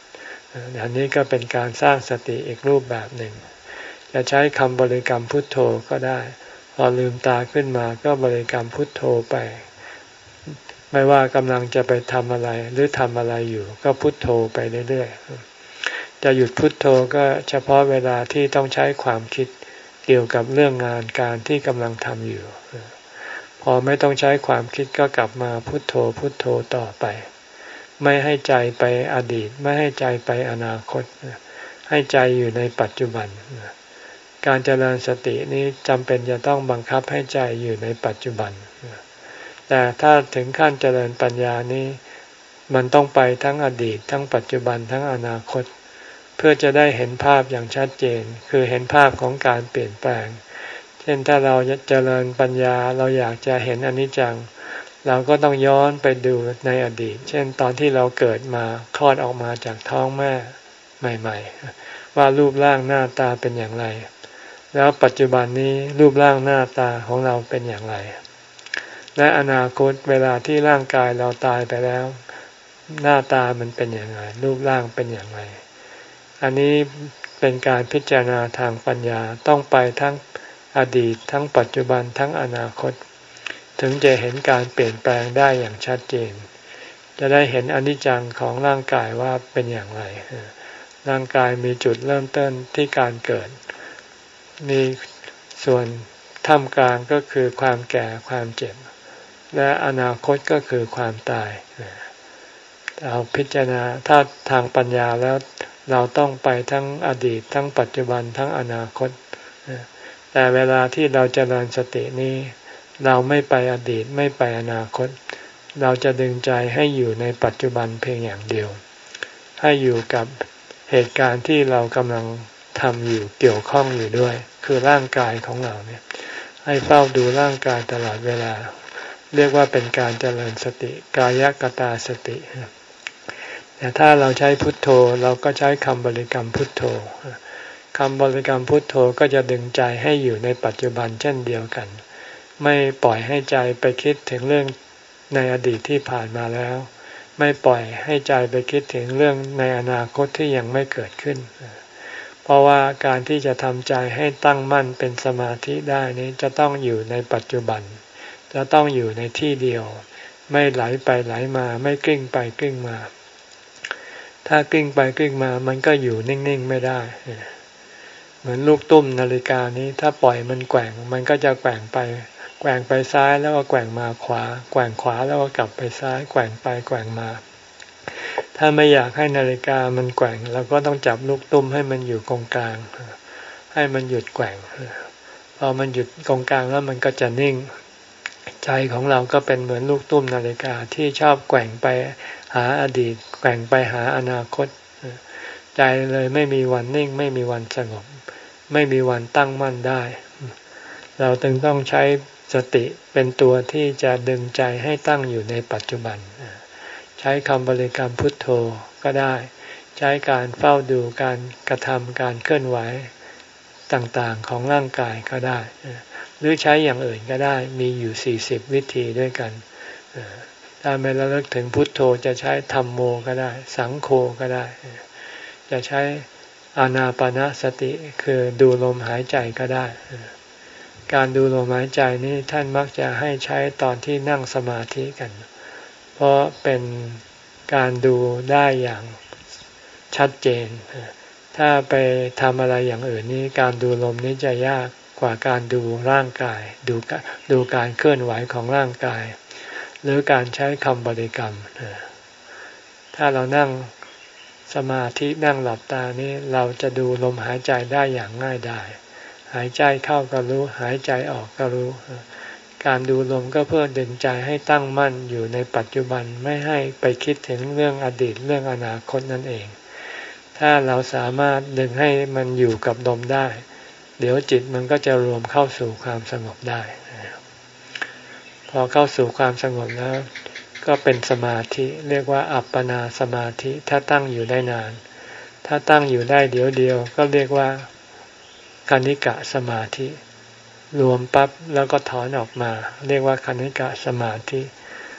อันนี้ก็เป็นการสร้างสติอีกรูปแบบหนึ่งจะใช้คำบริกรรมพุทโธก็ได้พอลืมตาขึ้นมาก็บริกรรมพุทโธไปไม่ว่ากำลังจะไปทำอะไรหรือทำอะไรอยู่ก็พุทโธไปเรื่อยๆจะหยุดพุทโธก็เฉพาะเวลาที่ต้องใช้ความคิดเกี่ยวกับเรื่องงานการที่กำลังทำอยู่พอไม่ต้องใช้ความคิดก็กลับมาพุทโธพุทโธต่อไปไม่ให้ใจไปอดีตไม่ให้ใจไปอนาคตให้ใจอยู่ในปัจจุบันการเจริญสตินี้จำเป็นจะต้องบังคับให้ใจอยู่ในปัจจุบันแต่ถ้าถึงขั้นเจริญปัญญานี้มันต้องไปทั้งอดีตทั้งปัจจุบันทั้งอนาคตเพื่อจะได้เห็นภาพอย่างชัดเจนคือเห็นภาพของการเปลี่ยนแปลงเช่นถ้าเราเจริญปัญญาเราอยากจะเห็นอนิจจังเราก็ต้องย้อนไปดูในอดีตเช่นตอนที่เราเกิดมาคลอดออกมาจากท้องแม่ใหม่ๆว่ารูปร่างหน้าตาเป็นอย่างไรแล้วปัจจุบันนี้รูปร่างหน้าตาของเราเป็นอย่างไรและอนาคตเวลาที่ร่างกายเราตายไปแล้วหน้าตามันเป็นอย่างไรรูปร่างเป็นอย่างไรอันนี้เป็นการพิจารณาทางปัญญาต้องไปทั้งอดีตทั้งปัจจุบันทั้งอนาคตถึงจะเห็นการเปลี่ยนแปลงได้อย่างชัดเจนจะได้เห็นอนิจจังของร่างกายว่าเป็นอย่างไรร่างกายมีจุดเริ่มต้นที่การเกิดมีส่วนท่ามกลางก็คือความแก่ความเจ็บและอนาคตก็คือความตายเราพิจารณาถ้าทางปัญญาแล้วเราต้องไปทั้งอดีตทั้งปัจจุบันทั้งอนาคตแต่เวลาที่เราเจริญสตินี้เราไม่ไปอดีตไม่ไปอนาคตเราจะดึงใจให้อยู่ในปัจจุบันเพียงอย่างเดียวให้อยู่กับเหตุการณ์ที่เรากำลังทำอยู่เกี่ยวข้องอยู่ด้วยคือร่างกายของเราเนี่ยให้เฝ้าดูร่างกายตลอดเวลาเรียกว่าเป็นการเจริญสติกายกตาสติแต่ถ้าเราใช้พุทโธเราก็ใช้คำบริกรรมพุทโธคำบริกรรมพุทโธก็จะดึงใจให้อยู่ในปัจจุบันเช่นเดียวกันไม่ปล่อยให้ใจไปคิดถึงเรื่องในอดีตที่ผ่านมาแล้วไม่ปล่อยให้ใจไปคิดถึงเรื่องในอนาคตที่ยังไม่เกิดขึ้นเพราะว่าการที่จะทำใจให้ตั้งมั่นเป็นสมาธิได้นี้จะต้องอยู่ในปัจจุบันจะต้องอยู่ในที่เดียวไม่ไหลไปไหลมาไม่กลิ้งไปกลิ้งมาถ้ากลิ้งไปกลิ้งมามันก็อยู่นิ่งๆไม่ได้เหมือนลูกตุ้มนาฬิกานี้ถ้าปล่อยมันแกว่งมันก็จะแกว่งไปแกว่งไปซ้ายแล้วก็แกว่งมาขวาแกว่งขวาแล้วก็กลับไปซ้ายแกว่งไปแกว่งมาถ้าไม่อยากให้นาฬิกามันแกว่งเราก็ต้องจับลูกตุ้มให้มันอยู่ตรงกลางให้มันหยุดแกว่งพอมันหยุดตรงกลางแล้วมันก็จะนิ่งใจของเราก็เป็นเหมือนลูกตุ้มนาฬิกาที่ชอบแกว่งไปหาอดีตแกว่งไปหาอนาคตใจเลยไม่มีวันนิ่งไม่มีวันสงบไม่มีวันตั้งมั่นได้เราจึงต้องใช้สติเป็นตัวที่จะดึงใจให้ตั้งอยู่ในปัจจุบันใช้คำบริกรรมพุทโธก็ได้ใช้การเฝ้าดูการกระทำการเคลื่อนไหวต่างๆของร่างกายก็ได้หรือใช้อย่างอื่นก็ได้มีอยู่สี่สิบวิธีด้วยกันถ้าไม่ระลึกถึงพุทโธจะใช้ธัมโมก็ได้สังโฆก็ได้จะใช้อานาปานสติคือดูลมหายใจก็ได้การดูลมหายใจนี้ท่านมักจะให้ใช้ตอนที่นั่งสมาธิกันเพราะเป็นการดูได้อย่างชัดเจนถ้าไปทำอะไรอย่างอื่นนี้การดูลมนี้จะยากกว่าการดูร่างกายดูดูการเคลื่อนไหวของร่างกายหรือการใช้คำบริกรรมถ้าเรานั่งสมาธินั่งหลับตานี้เราจะดูลมหายใจได้อย่างง่ายดายหายใจเข้าก็รู้หายใจออกก็รู้การดูลมก็เพื่อดึงใจให้ตั้งมั่นอยู่ในปัจจุบันไม่ให้ไปคิดถึงเรื่องอดีตเรื่องอนาคตนั่นเองถ้าเราสามารถดึงให้มันอยู่กับลมได้เดี๋ยวจิตมันก็จะรวมเข้าสู่ความสงบได้พอเข้าสู่ความสงบแล้วก็เป็นสมาธิเรียกว่าอัปปนาสมาธิถ้าตั้งอยู่ได้นานถ้าตั้งอยู่ได้เดี๋ยวเดียวก็เรียกว่าคณิกะสมาธิรวมปั๊บแล้วก็ถอนออกมาเรียกว่าคณิกะสมาธิถ้า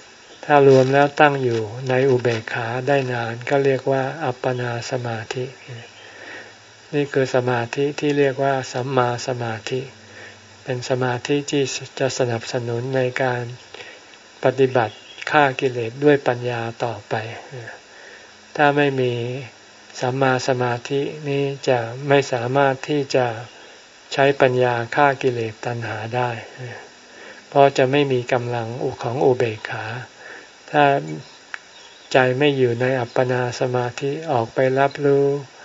ถ้ารวมแล้วตั้งอยู่ในอุเบกขาได้นานก็เรียกว่าอัปปนาสมาธินี่คือสมาธิที่เรียกว่าสัมมาสมาธิเป็นสมาธิที่จะสนับสนุนในการปฏิบัติฆ่ากิเลสด้วยปัญญาต่อไปถ้าไม่มีสัมมาสมาธินี้จะไม่สามารถที่จะใช้ปัญญาฆ่ากิเลสตัณหาได้เพราะจะไม่มีกำลังของอุเบกขาถ้าใจไม่อยู่ในอัปปนาสมาธิออกไปรับรู้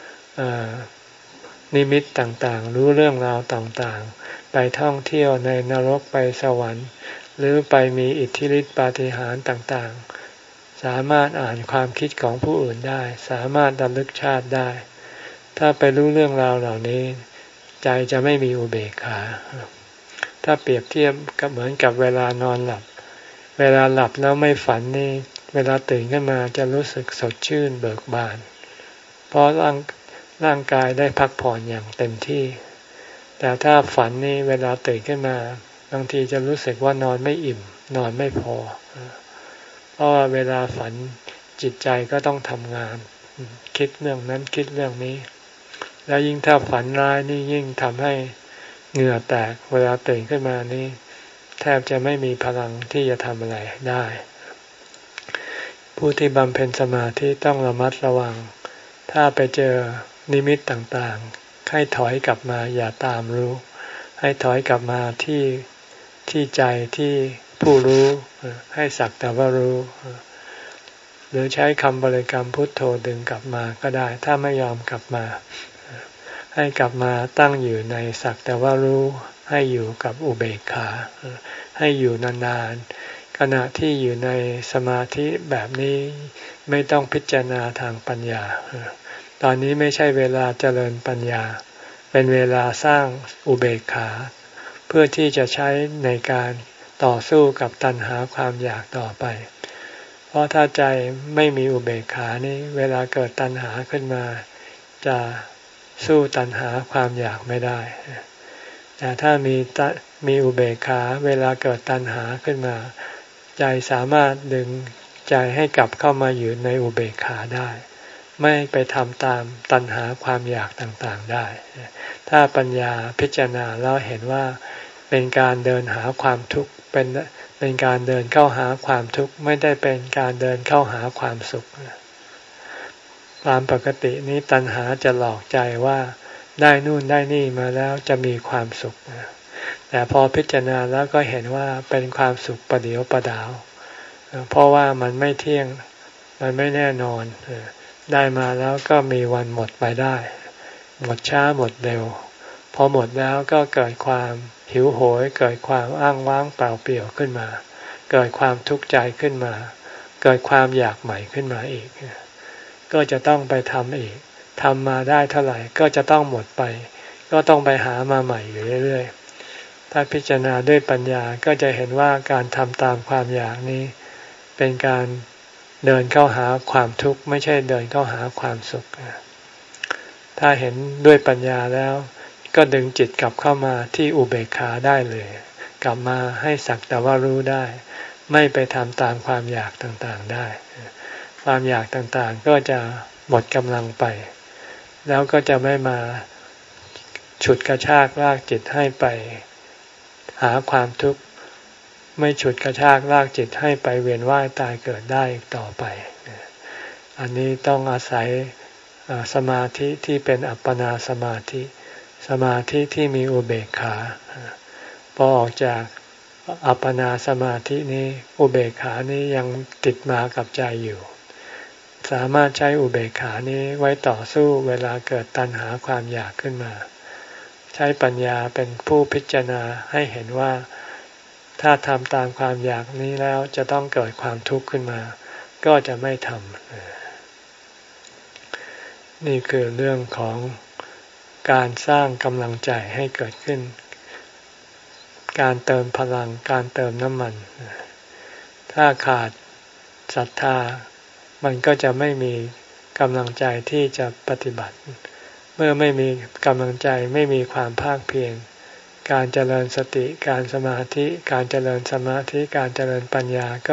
นิมิตต่างๆรู้เรื่องราวต่างๆไปท่องเที่ยวในนรกไปสวรรค์หรือไปมีอิทธิฤทธิปาฏิหาริย์ต่างๆสามารถอ่านความคิดของผู้อื่นได้สามารถระลึกชาติได้ถ้าไปรู้เรื่องราวเหล่านี้ใจจะไม่มีอุเบกขาถ้าเปรียบเทียบกับเหมือนกับเวลานอนหลับเวลาหลับแล้วไม่ฝันนี่เวลาตื่นขึ้นมาจะรู้สึกสดชื่นเบิกบานเพราะร่างร่างกายได้พักผ่อนอย่างเต็มที่แต่ถ้าฝันนี่เวลาตื่นขึ้นมาบางทีจะรู้สึกว่านอนไม่อิ่มนอนไม่พอเพราะว่าเวลาฝันจิตใจก็ต้องทำงานคิดเรื่องนั้นคิดเรื่องนี้แล้วยิ่งถ้าฝันร้ายนี่ยิ่งทำให้เหงื่อแตกเวลาตื่นขึ้นมานี่แทบจะไม่มีพลังที่จะทำอะไรได้ผู้ที่บำเพ็ญสมาธิต้องระมัดระวังถ้าไปเจอนิมิตต่างๆให้ถอยกลับมาอย่าตามรู้ให้ถอยกลับมาที่ที่ใจที่ผู้รู้ให้สักแต่ว่ารู้หรือใช้คำบริกรรมพุทโธดึงกลับมาก็ได้ถ้าไม่ยอมกลับมาให้กลับมาตั้งอยู่ในสักแต่ว่ารู้ให้อยู่กับอุเบกขาให้อยู่นานๆขณะที่อยู่ในสมาธิแบบนี้ไม่ต้องพิจารณาทางปัญญาตอนนี้ไม่ใช่เวลาเจริญปัญญาเป็นเวลาสร้างอุเบกขาเพื่อที่จะใช้ในการต่อสู้กับตัณหาความอยากต่อไปเพราะถ้าใจไม่มีอุเบกขานี้เวลาเกิดตัณหาขึ้นมาจะสู้ตัณหาความอยากไม่ได้แต่ถ้ามีมีอุเบกขาเวลาเกิดตัณหาขึ้นมาใจสามารถดึงใจให้กลับเข้ามาอยู่ในอุเบกขาได้ไม่ไปทำตามตัณหาความอยากต่างๆได้ถ้าปัญญาพิจารณาแล้วเห็นว่าเป็นการเดินหาความทุกข์เป็นเป็นการเดินเข้าหาความทุกข์ไม่ได้เป็นการเดินเข้าหาความสุขตามปกตินี้ตัณหาจะหลอกใจว่าได้นู่นได้นี่มาแล้วจะมีความสุขแต่พอพิจารณาแล้วก็เห็นว่าเป็นความสุขประเดียวประดาวเพราะว่ามันไม่เที่ยงมันไม่แน่นอนได้มาแล้วก็มีวันหมดไปได้หมดช้าหมดเร็วพอหมดแล้วก็เกิดความหิวโหยเกิดความอ้างว้างเปล่าเปลี่ยวขึ้นมาเกิดความทุกข์ใจขึ้นมาเกิดความอยากใหม่ขึ้นมาอีกก็จะต้องไปทำอีกทำมาได้เท่าไหร่ก็จะต้องหมดไปก็ต้องไปหามาใหม่อยู่เรื่อยๆถ้าพิจารณาด้วยปัญญาก็จะเห็นว่าการทำตามความอยากนี้เป็นการเดินเข้าหาความทุกข์ไม่ใช่เดินเข้าหาความสุขถ้าเห็นด้วยปัญญาแล้วก็ดึงจิตกลับเข้ามาที่อุเบกขาได้เลยกลับมาให้สักแต่ว่ารู้ได้ไม่ไปทำตามความอยากต่างๆได้ความอยากต่างๆก็จะหมดกำลังไปแล้วก็จะไม่มาฉุดกระชากลากจิตให้ไปหาความทุกข์ไม่ฉุดกระชากลากจิตให้ไปเวียนว่ายตายเกิดได้อีกต่อไปอันนี้ต้องอาศัยสมาธิที่เป็นอัปปนาสมาธิสมาธิที่มีอุเบกขาพอออกจากอัปปนาสมาธินี้อุเบกขานี้ยังติดมากับใจอยู่สามารถใช้อุเบกขานี้ไว้ต่อสู้เวลาเกิดตัณหาความอยากขึ้นมาใช้ปัญญาเป็นผู้พิจารณาให้เห็นว่าถ้าทำตามความอยากนี้แล้วจะต้องเกิดความทุกข์ขึ้นมาก็จะไม่ทำนี่คือเรื่องของการสร้างกำลังใจให้เกิดขึ้นการเติมพลังการเติมน้ำมันถ้าขาดศรัทธามันก็จะไม่มีกำลังใจที่จะปฏิบัติเมื่อไม่มีกำลังใจไม่มีความภาคเพียรการเจริญสติการสมาธิการเจริญสมาธิการเจริญปัญญาก็จ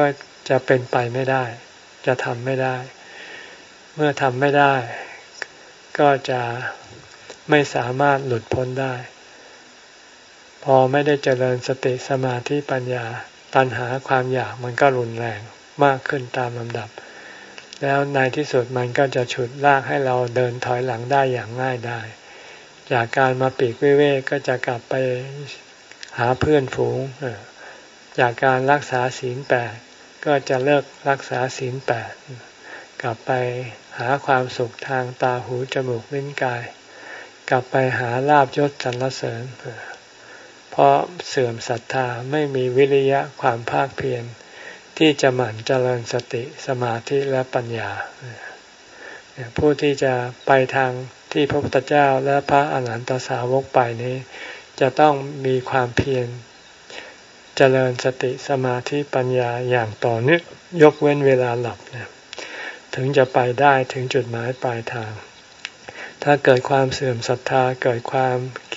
จะเป็นไปไม่ได้จะทำไม่ได้เมื่อทำไม่ได้ก็จะไม่สามารถหลุดพ้นได้พอไม่ได้เจริญสติสมาธิปัญญาตัณหาความอยากมันก็รุนแรงมากขึ้นตามลำดับแล้วในที่สุดมันก็จะฉุดลากให้เราเดินถอยหลังได้อย่างง่ายได้จากการมาปีกวิเวกก็จะกลับไปหาเพื่อนฝูงจากการรักษาศีลแปดก็จะเลิกรักษาศีลแปดกลับไปหาความสุขทางตาหูจมูกลิ้นกายกลับไปหาลาภยศสรรเสริญเพราะเสื่อมศรัทธาไม่มีวิริยะความภาคเพียรที่จะหมั่นเจริญสติสมาธิและปัญญาผู้ที่จะไปทางที่พระพุทธเจ้าและพระอรหันตสาวกไปนี้จะต้องมีความเพียรเจริญสติสมาธิปัญญาอย่างต่อเนื่องยกเว้นเวลาหลับนะถึงจะไปได้ถึงจุดหมายปลายทางถ้าเกิดความเสื่อมศรัทธาเกิดความ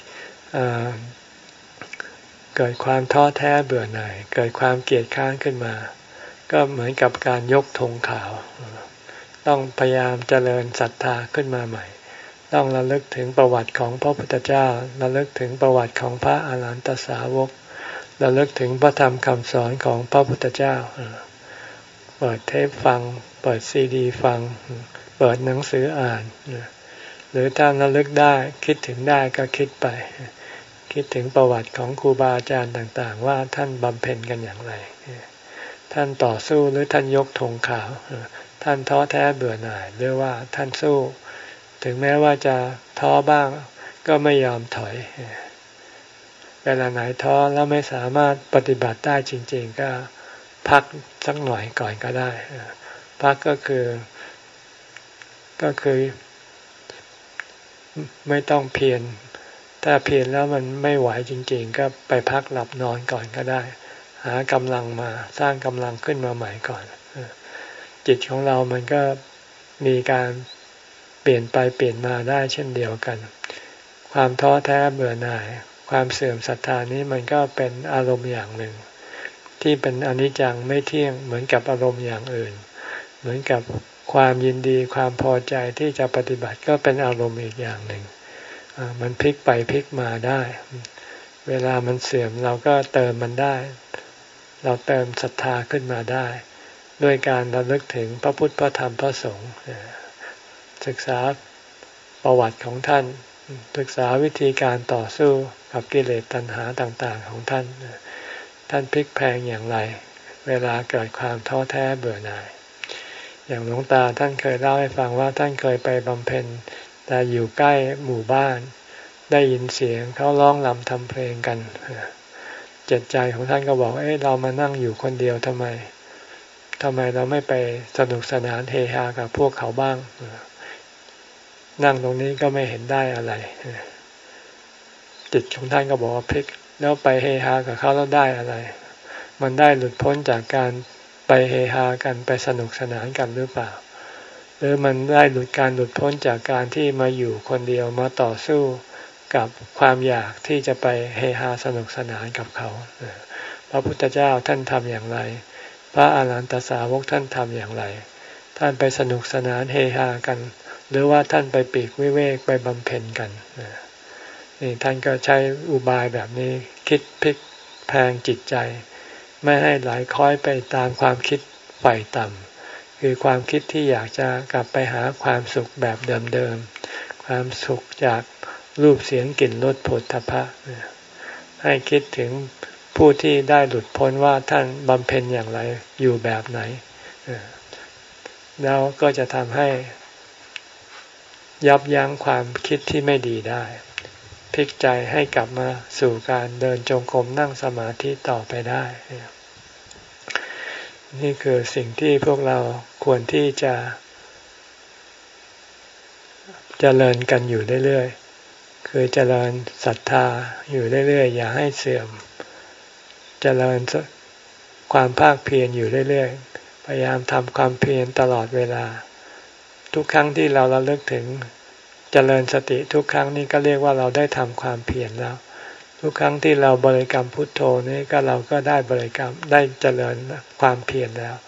เกิดความท้อแท้เบื่อหน่ายเกิดความเกลียดค้านขึ้นมาก็เหมือนกับการยกธงขาวต้องพยายามเจริญศรัทธาขึ้นมาใหม่ต้องระลึกถึงประวัติของพระพุทธเจ้าระลึกถึงประวัติของพระอาหารหันตสาวกระลึกถึงพระธรรมคำสอนของพระพุทธเจ้าเปิดเทปฟังเปิดซีดีฟังเปิดหนังสืออ่านหรือถ้าระลึกได้คิดถึงได้ก็คิดไปคิดถึงประวัติของครูบาอาจารย์ต่างๆว่าท่านบำเพ็ญกันอย่างไรท่านต่อสู้หรือท่านยกธงขาวท่านท้อแท้เบื่อหน่ายหรือว่าท่านสู้ถึงแม้ว่าจะท้อบ้างก็ไม่ยอมถอยเวลาไหนท้อแล้วไม่สามารถปฏิบัติได้จริงๆก็พักสักหน่อยก่อนก็ได้พักก็คือก็คือไม่ต้องเพียรถ้าเพียรแล้วมันไม่ไหวจริงๆก็ไปพักหลับนอนก่อนก็ได้หากำลังมาสร้างกำลังขึ้นมาใหม่ก่อนจิตของเรามันก็มีการเปลี่ยนไปเปลี่ยนมาได้เช่นเดียวกันความท้อแท้เบื่อหน่ายความเสื่อมศรัทธานี้มันก็เป็นอารมณ์อย่างหนึ่งที่เป็นอนิจจังไม่เที่ยงเหมือนกับอารมณ์อย่างอื่นเหมือนกับความยินดีความพอใจที่จะปฏิบัติก็เป็นอารมณ์อีกอย่างหนึ่งมันพลิกไปพลิกมาได้เวลามันเสื่อมเราก็เติมมันได้เราเติมศรัทธาขึ้นมาได้ด้วยการระลึกถึงพระพุทธพระธรรมพระสงฆ์ศึกษาประวัติของท่านศึกษาวิธีการต่อสู้กับกิเลสตัณหาต่างๆของท่านท่านพลิกแพลงอย่างไรเวลาเกิดความท้อแท้เบื่อหน่ายอย่างหลวงตาท่านเคยเล่าให้ฟังว่าท่านเคยไปบำเพ็ญแต่อยู่ใกล้หมู่บ้านได้ยินเสียงเขาร้องรำทำเพลงกันจิตใจของท่านก็บอกเอ้ยเรามานั่งอยู่คนเดียวทำไมทำไมเราไม่ไปสนุกสนานเฮฮากับพวกเขาบ้างนั่งตรงนี้ก็ไม่เห็นได้อะไรจิตของท่านก็บอกว่าพลิกแล้วไปเฮฮากับเขาแล้วได้อะไรมันได้หลุดพ้นจากการไปเฮฮากันไปสนุกสนานกันหรือเปล่าหรือมันได้หลุดการหลุดพ้นจากการที่มาอยู่คนเดียวมาต่อสู้กับความอยากที่จะไปเฮฮาสนุกสนานกับเขาพระพุทธเจ้าท่านทำอย่างไรพระอาหารหันตสาวกท่านทำอย่างไรท่านไปสนุกสนานเฮฮากันหรือว่าท่านไปปีกวิเวกไปบำเพ็ญกันนี่ท่านก็ใช้อุบายแบบนี้คิดพลิกแพลงจิตใจไม่ให้ไหลคล้อยไปตามความคิดฝ่ายต่ำคือความคิดที่อยากจะกลับไปหาความสุขแบบเดิมๆความสุขจากรูปเสียงกลิ่นรสโผฏฐัพพะให้คิดถึงผู้ที่ได้หลุดพ้นว่าท่านบำเพ็ญอย่างไรอยู่แบบไหนแล้วก็จะทำให้ยับยั้งความคิดที่ไม่ดีได้พลิกใจให้กลับมาสู่การเดินจงกรมนั่งสมาธิต่อไปได้นี่คือสิ่งที่พวกเราควรที่จะเจริญกันอยู่เรื่อยๆคือเจริญศรัทธาอยู่เรื่อยๆอย่าให้เสื่อมเจริญความภาคเพียรอยู่เรื่อยๆพยายามทำความเพียรตลอดเวลาทุกครั้งที่เราระลึกถึงเจริญสติทุกครั้งนี้ก็เรียกว่าเราได้ทำความเพียรแล้วทุกครั้งที่เราบริกรรมพุทโธนี่ก็เราก็ได้บริกรรมได้เจริญความเพียรแล้ว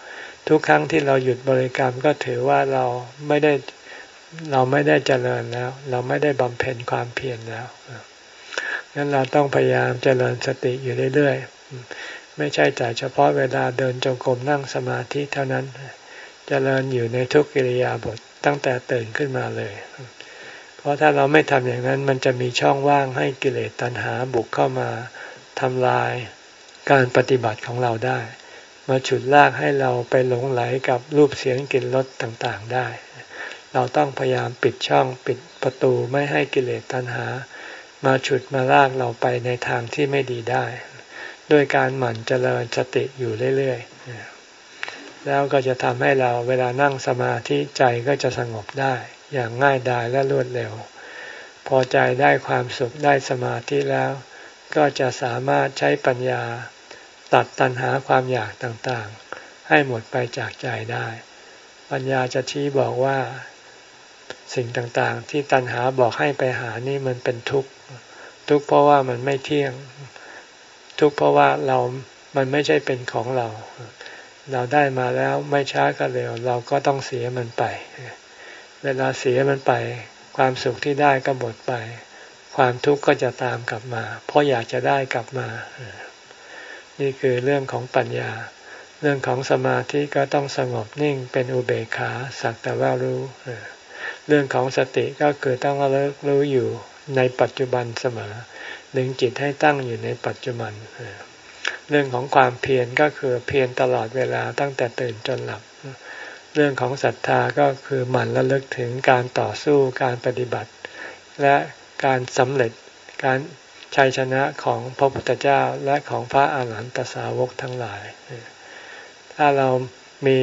ทุกครั้งที่เราหยุดบริกรรมก็ถือว่าเราไม่ได้เราไม่ได้เจริญแล้วเราไม่ได้บำเพ็ญความเพียรแล้วงั้นเราต้องพยายามเจริญสติอยู่เรื่อยๆไม่ใช่แต่เฉพาะเวลาเดินจงกรมนั่งสมาธิเท่านั้นเจริญอยู่ในทุกกิริยาบถตั้งแต่ตื่นขึ้นมาเลยเพราะถ้าเราไม่ทำอย่างนั้นมันจะมีช่องว่างให้กิเลสตัณหาบุกเข้ามาทำลายการปฏิบัติของเราได้มาฉุดลากให้เราไปหลงไหลกับรูปเสียงกลิ่นรสต่างๆได้เราต้องพยายามปิดช่องปิดประตูไม่ให้กิเลสตัณหามาฉุดมาลากเราไปในทางที่ไม่ดีได้ด้วยการหมั่นเจริญสติอยู่เรื่อยๆแล้วก็จะทำให้เราเวลานั่งสมาธิใจก็จะสงบได้อย่างง่ายดายและรวดเร็วพอใจได้ความสุขได้สมาธิแล้วก็จะสามารถใช้ปัญญาตัดตัณหาความอยากต่างๆให้หมดไปจากใจได้ปัญญาจะชี้บอกว่าสิ่งต่างๆที่ตัณหาบอกให้ไปหานี่มันเป็นทุกข์ทุกข์เพราะว่ามันไม่เที่ยงทุกข์เพราะว่าเรามันไม่ใช่เป็นของเราเราได้มาแล้วไม่ช้าก็เร็วเราก็ต้องเสียมันไปเวลาเสียมันไปความสุขที่ได้ก็หมดไปความทุกข์ก็จะตามกลับมาเพราะอยากจะได้กลับมานี่คือเรื่องของปัญญาเรื่องของสมาธิก็ต้องสงบนิ่งเป็นอุเบกขาสักแต่ว่ารู้เรื่องของสติก็คือต้องระลึกรู้อยู่ในปัจจุบันเสมอดึงจิตให้ตั้งอยู่ในปัจจุบันเรื่องของความเพียรก็คือเพียรตลอดเวลาตั้งแต่ตื่นจนหลับเรื่องของศรัทธาก็คือหมั่นระลึกถึงการต่อสู้การปฏิบัติและการสำเร็จการชัยชนะของพระพุทธเจ้าและของพระอาหารหันตสาวกทั้งหลายถ้าเรามี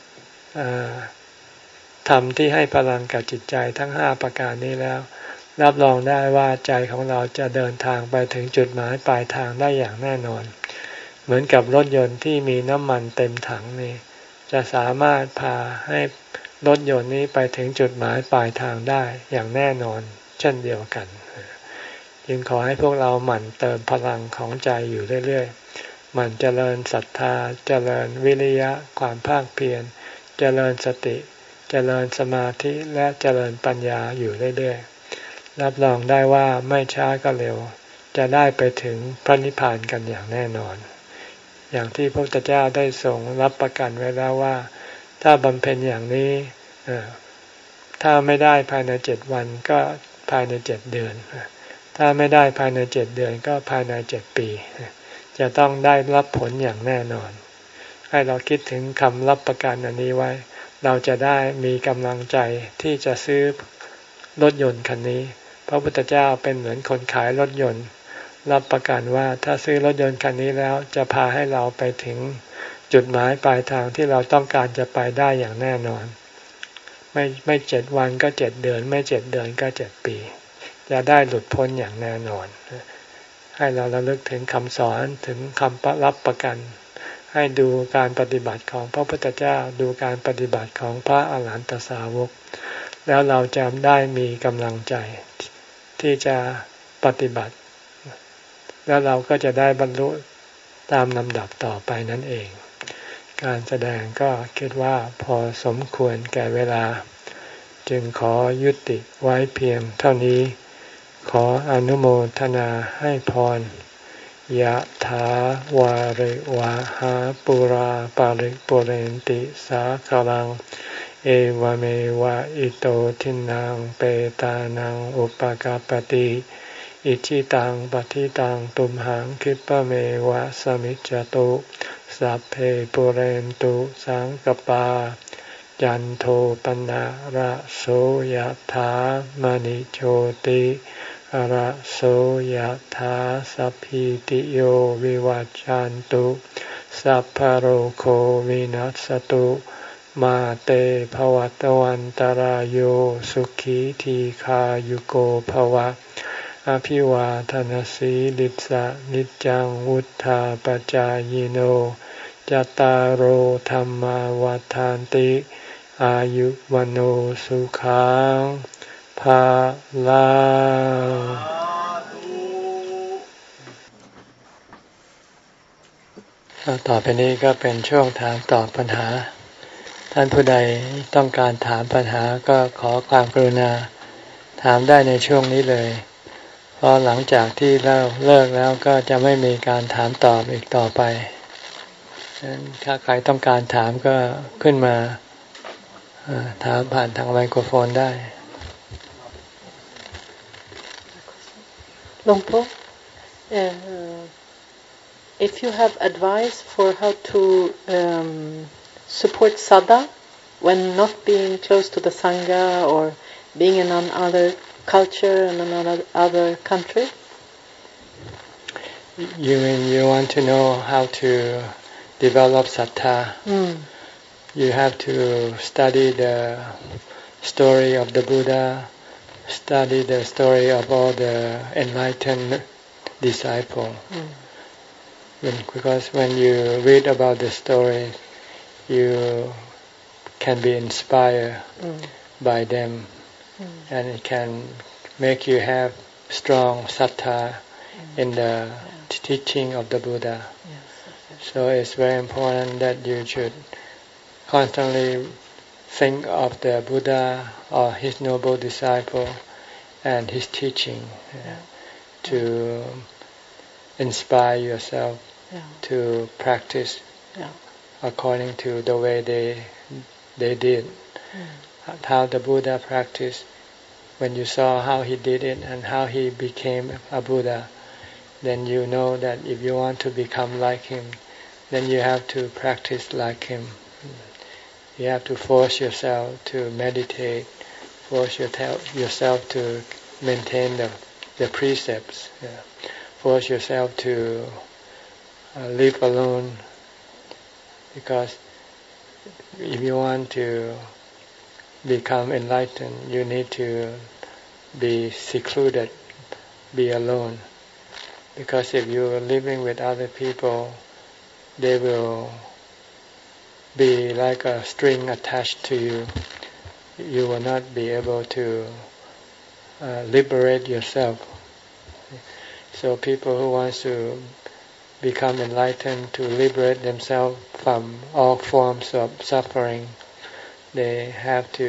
ธรรมที่ให้พลังกับจิตใจทั้งห้าประการนี้แล้วรับรองได้ว่าใจของเราจะเดินทางไปถึงจุดหมายปลายทางได้อย่างแน่นอนเหมือนกับรถยนต์ที่มีน้ำมันเต็มถังนี่จะสามารถพาให้รถยนต์นี้ไปถึงจุดหมายปลายทางได้อย่างแน่นอนเช่นเดียวกันจึงขอให้พวกเราหมั่นเติมพลังของใจอยู่เรื่อยๆหมั่นเจริญศรัทธาเจริญวิริยะความภาคเพียรเจริญสติเจริญสมาธิและเจริญปัญญาอยู่เรื่อยๆรับรองได้ว่าไม่ช้าก็เร็วจะได้ไปถึงพระนิพพานกันอย่างแน่นอนอย่างที่พระพุทธเจ้าได้ทรงรับประกันไว้แล้วว่าถ้าบำเพ็ญอย่างนี้ถ้าไม่ได้ภายในเจ็ดวันก็ภายในเจ็ดเดือนถ้าไม่ได้ภายในเจ็ดเดือนก็ภายในเจ็ดปีจะต้องได้รับผลอย่างแน่นอนให้เราคิดถึงคำรับประกันอันนี้ไว้เราจะได้มีกำลังใจที่จะซื้อรถยนต์คันนี้พระพุทธเจ้าเป็นเหมือนคนขายรถยนต์รับประกันว่าถ้าซื้อรถยนต์คันนี้แล้วจะพาให้เราไปถึงจุดหมายปลายทางที่เราต้องการจะไปได้อย่างแน่นอนไม่ไม่เจ็ดวันก็เจ็ดเดือนไม่เจ็ดเดือนก็เจ็ดปีจะได้หลุดพ้นอย่างแน่นอนให้เราระลึกถึงคำสอนถึงคำรับประกันให้ดูการปฏิบัติของพระพุทธเจ้าดูการปฏิบัติของพระอาหารหันตสาวกแล้วเราจะได้มีกำลังใจที่จะปฏิบัติแล้วเราก็จะได้บรรลุตามลำดับต่อไปนั่นเองการแสดงก็คิดว่าพอสมควรแก่เวลาจึงขอยุติไว้เพียงเท่านี้ขออนุโมทนาให้พรยะถาวาริวะหาปุราปาริปุเรนติสาคลังเอวเมวะอิโตทินังเปตานังอุปกัปปติอิชิตังปฏิตังตุมหังคิปะเมวะสมิจจตุสัพเพปุเรนตุสังกปาจันโทปนะระโสยถามณิโชติระโสยถาสัพพิติโยวิวัจจันตุสัพพะโรโควินัสตุมาเตภวัตวันตารโยสุขีทีขายุโกภวะอภิวาทนาสีลิสะนิจังวุธาปจายโนจตารโหธรรมวาทานติอายุวันโอสุขังภาลังต่อไปนี้ก็เป็นช่วงถามตอบปัญหาท่านผู้ใดต้องการถามปัญหาก็ขอความกรุณาถามได้ในช่วงนี้เลยเพราะหลังจากที่เราเลิกแล้วก็จะไม่มีการถามตอบอีกต่อไปถ้าใครต้องการถามก็ขึ้นมาถามผ่านทางไมโครโฟนได้หลวงพ่อ if you have advice for how to um, support sadha when not being close to the sangha or being in another culture and another other country. You mean you want to know how to develop saddha? Mm. You have to study the story of the Buddha, study the story of all the enlightened disciples. Mm. When, because when you read about the story, you can be inspired mm. by them, mm. and it can make you have strong saddha mm. in the yeah. teaching of the Buddha. Yes, so it's very important that you should constantly think of the Buddha or his noble disciple and his teaching yeah. to inspire yourself yeah. to practice yeah. according to the way they they did. Mm. How the Buddha practiced, when you saw how he did it and how he became a Buddha, then you know that if you want to become like him, then you have to practice like him. You have to force yourself to meditate, force yourself to maintain the, the precepts, yeah. force yourself to uh, live alone, because if you want to become enlightened, you need to be secluded, be alone. Because if you are living with other people, they will be like a string attached to you. You will not be able to uh, liberate yourself. So people who want to become enlightened, to liberate themselves from all forms of suffering, they have to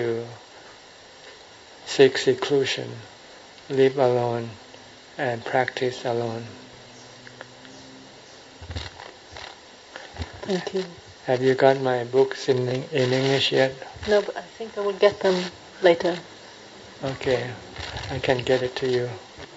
seek seclusion, live alone, and practice alone. Thank you. Have you got my books in in English yet? No, but I think I will get them later. Okay, I can get it to you.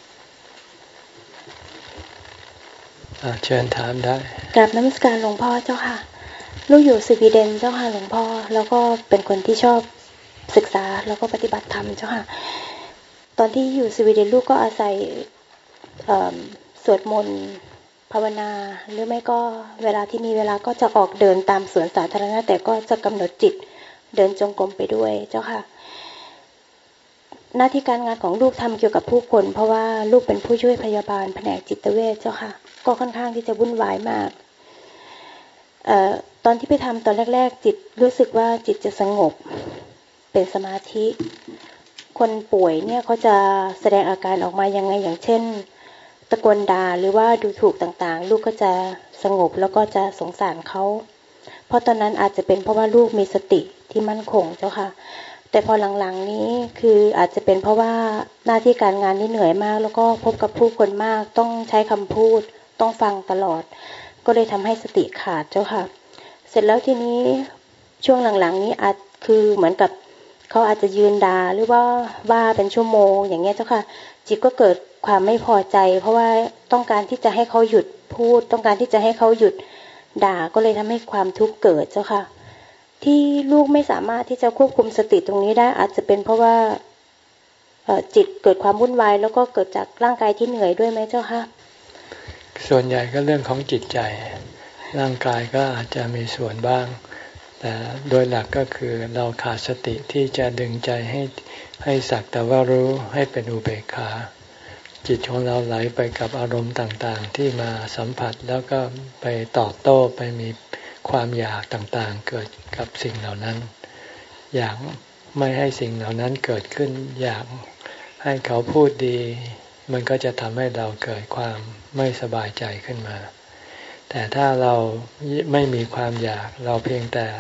เชิญถามได้กราบนมัสการหลวงพ่อเจ้าค่ะลูกอยู่สวีเดนเจ้าค่ะหลวงพ่อแล้วก็เป็นคนที่ชอบศึกษาแล้วก็ปฏิบัติธรรมเจ้าค่ะตอนที่อยู่สวีเดนลูกก็อาศัยสวดมนต์ภาวนาหรือไม่ก็เวลาที่มีเวลาก็จะออกเดินตามสวนสาธารณะแต่ก็จะกำหนดจิตเดินจงกรมไปด้วยเจ้าค่ะหน้าที่การงานของลูกทำเกี่ยวกับผู้คนเพราะว่าลูกเป็นผู้ช่วยพยาบาลแผนกจิตเวชเจ้าค่ะก็ค่อนข้างที่จะวุ่นวายมากเอ่อตอนที่ไปทำตอนแรกๆจิตรู้สึกว่าจิตจะสงบเป็นสมาธิคนป่วยเนี่ยเขาจะแสดงอาการออกมายังไงอย่างเช่นตะโกนด่าหรือว่าดูถูกต่างๆลูกก็จะสงบแล้วก็จะสงสารเขาเพราะตอนนั้นอาจจะเป็นเพราะว่าลูกมีสติที่มั่นคงเจ้าค่ะแต่พอหลังๆนี้คืออาจจะเป็นเพราะว่าหน้าที่การงานนี่เหนื่อยมากแล้วก็พบกับผู้คนมากต้องใช้คำพูดต้องฟังตลอดก็เลยทำให้สติขาดเจ้าค่ะเสร็จแล้วทีนี้ช่วงหลังๆนี้อาจคือเหมือนกับเขาอาจจะยืนด่าหรือว่าว่าเป็นชั่วโมงอย่างเงี้ยเจ้าค่ะจิตก็เกิดความไม่พอใจเพราะว่าต้องการที่จะให้เขาหยุดพูดต้องการที่จะให้เขาหยุดด่าก็เลยทำให้ความทุกข์เกิดเจ้าค่ะที่ลูกไม่สามารถที่จะควบคุมสติตรงนี้ได้อาจจะเป็นเพราะว่าจิตเกิดความวุ่นวายแล้วก็เกิดจากร่างกายที่เหนื่อยด้วยไหมเจ้าค่ะส่วนใหญ่ก็เรื่องของจิตใจร่างกายก็อาจจะมีส่วนบ้างแต่โดยหลักก็คือเราขาดสติที่จะดึงใจให้ให้สักแต่ว่ารู้ให้เป็นอุเบกขาจิตของเราไหลไปกับอารมณ์ต่างๆที่มาสัมผัสแล้วก็ไปตอบโต้ไปมีความอยากต่างๆเกิดกับสิ่งเหล่านั้นอยากไม่ให้สิ่งเหล่านั้นเกิดขึ้นอยากให้เขาพูดดีมันก็จะทำให้เราเกิดความไม่สบายใจขึ้นมาแต่ถ้าเราไม่มีความอยากเราเพียงแต่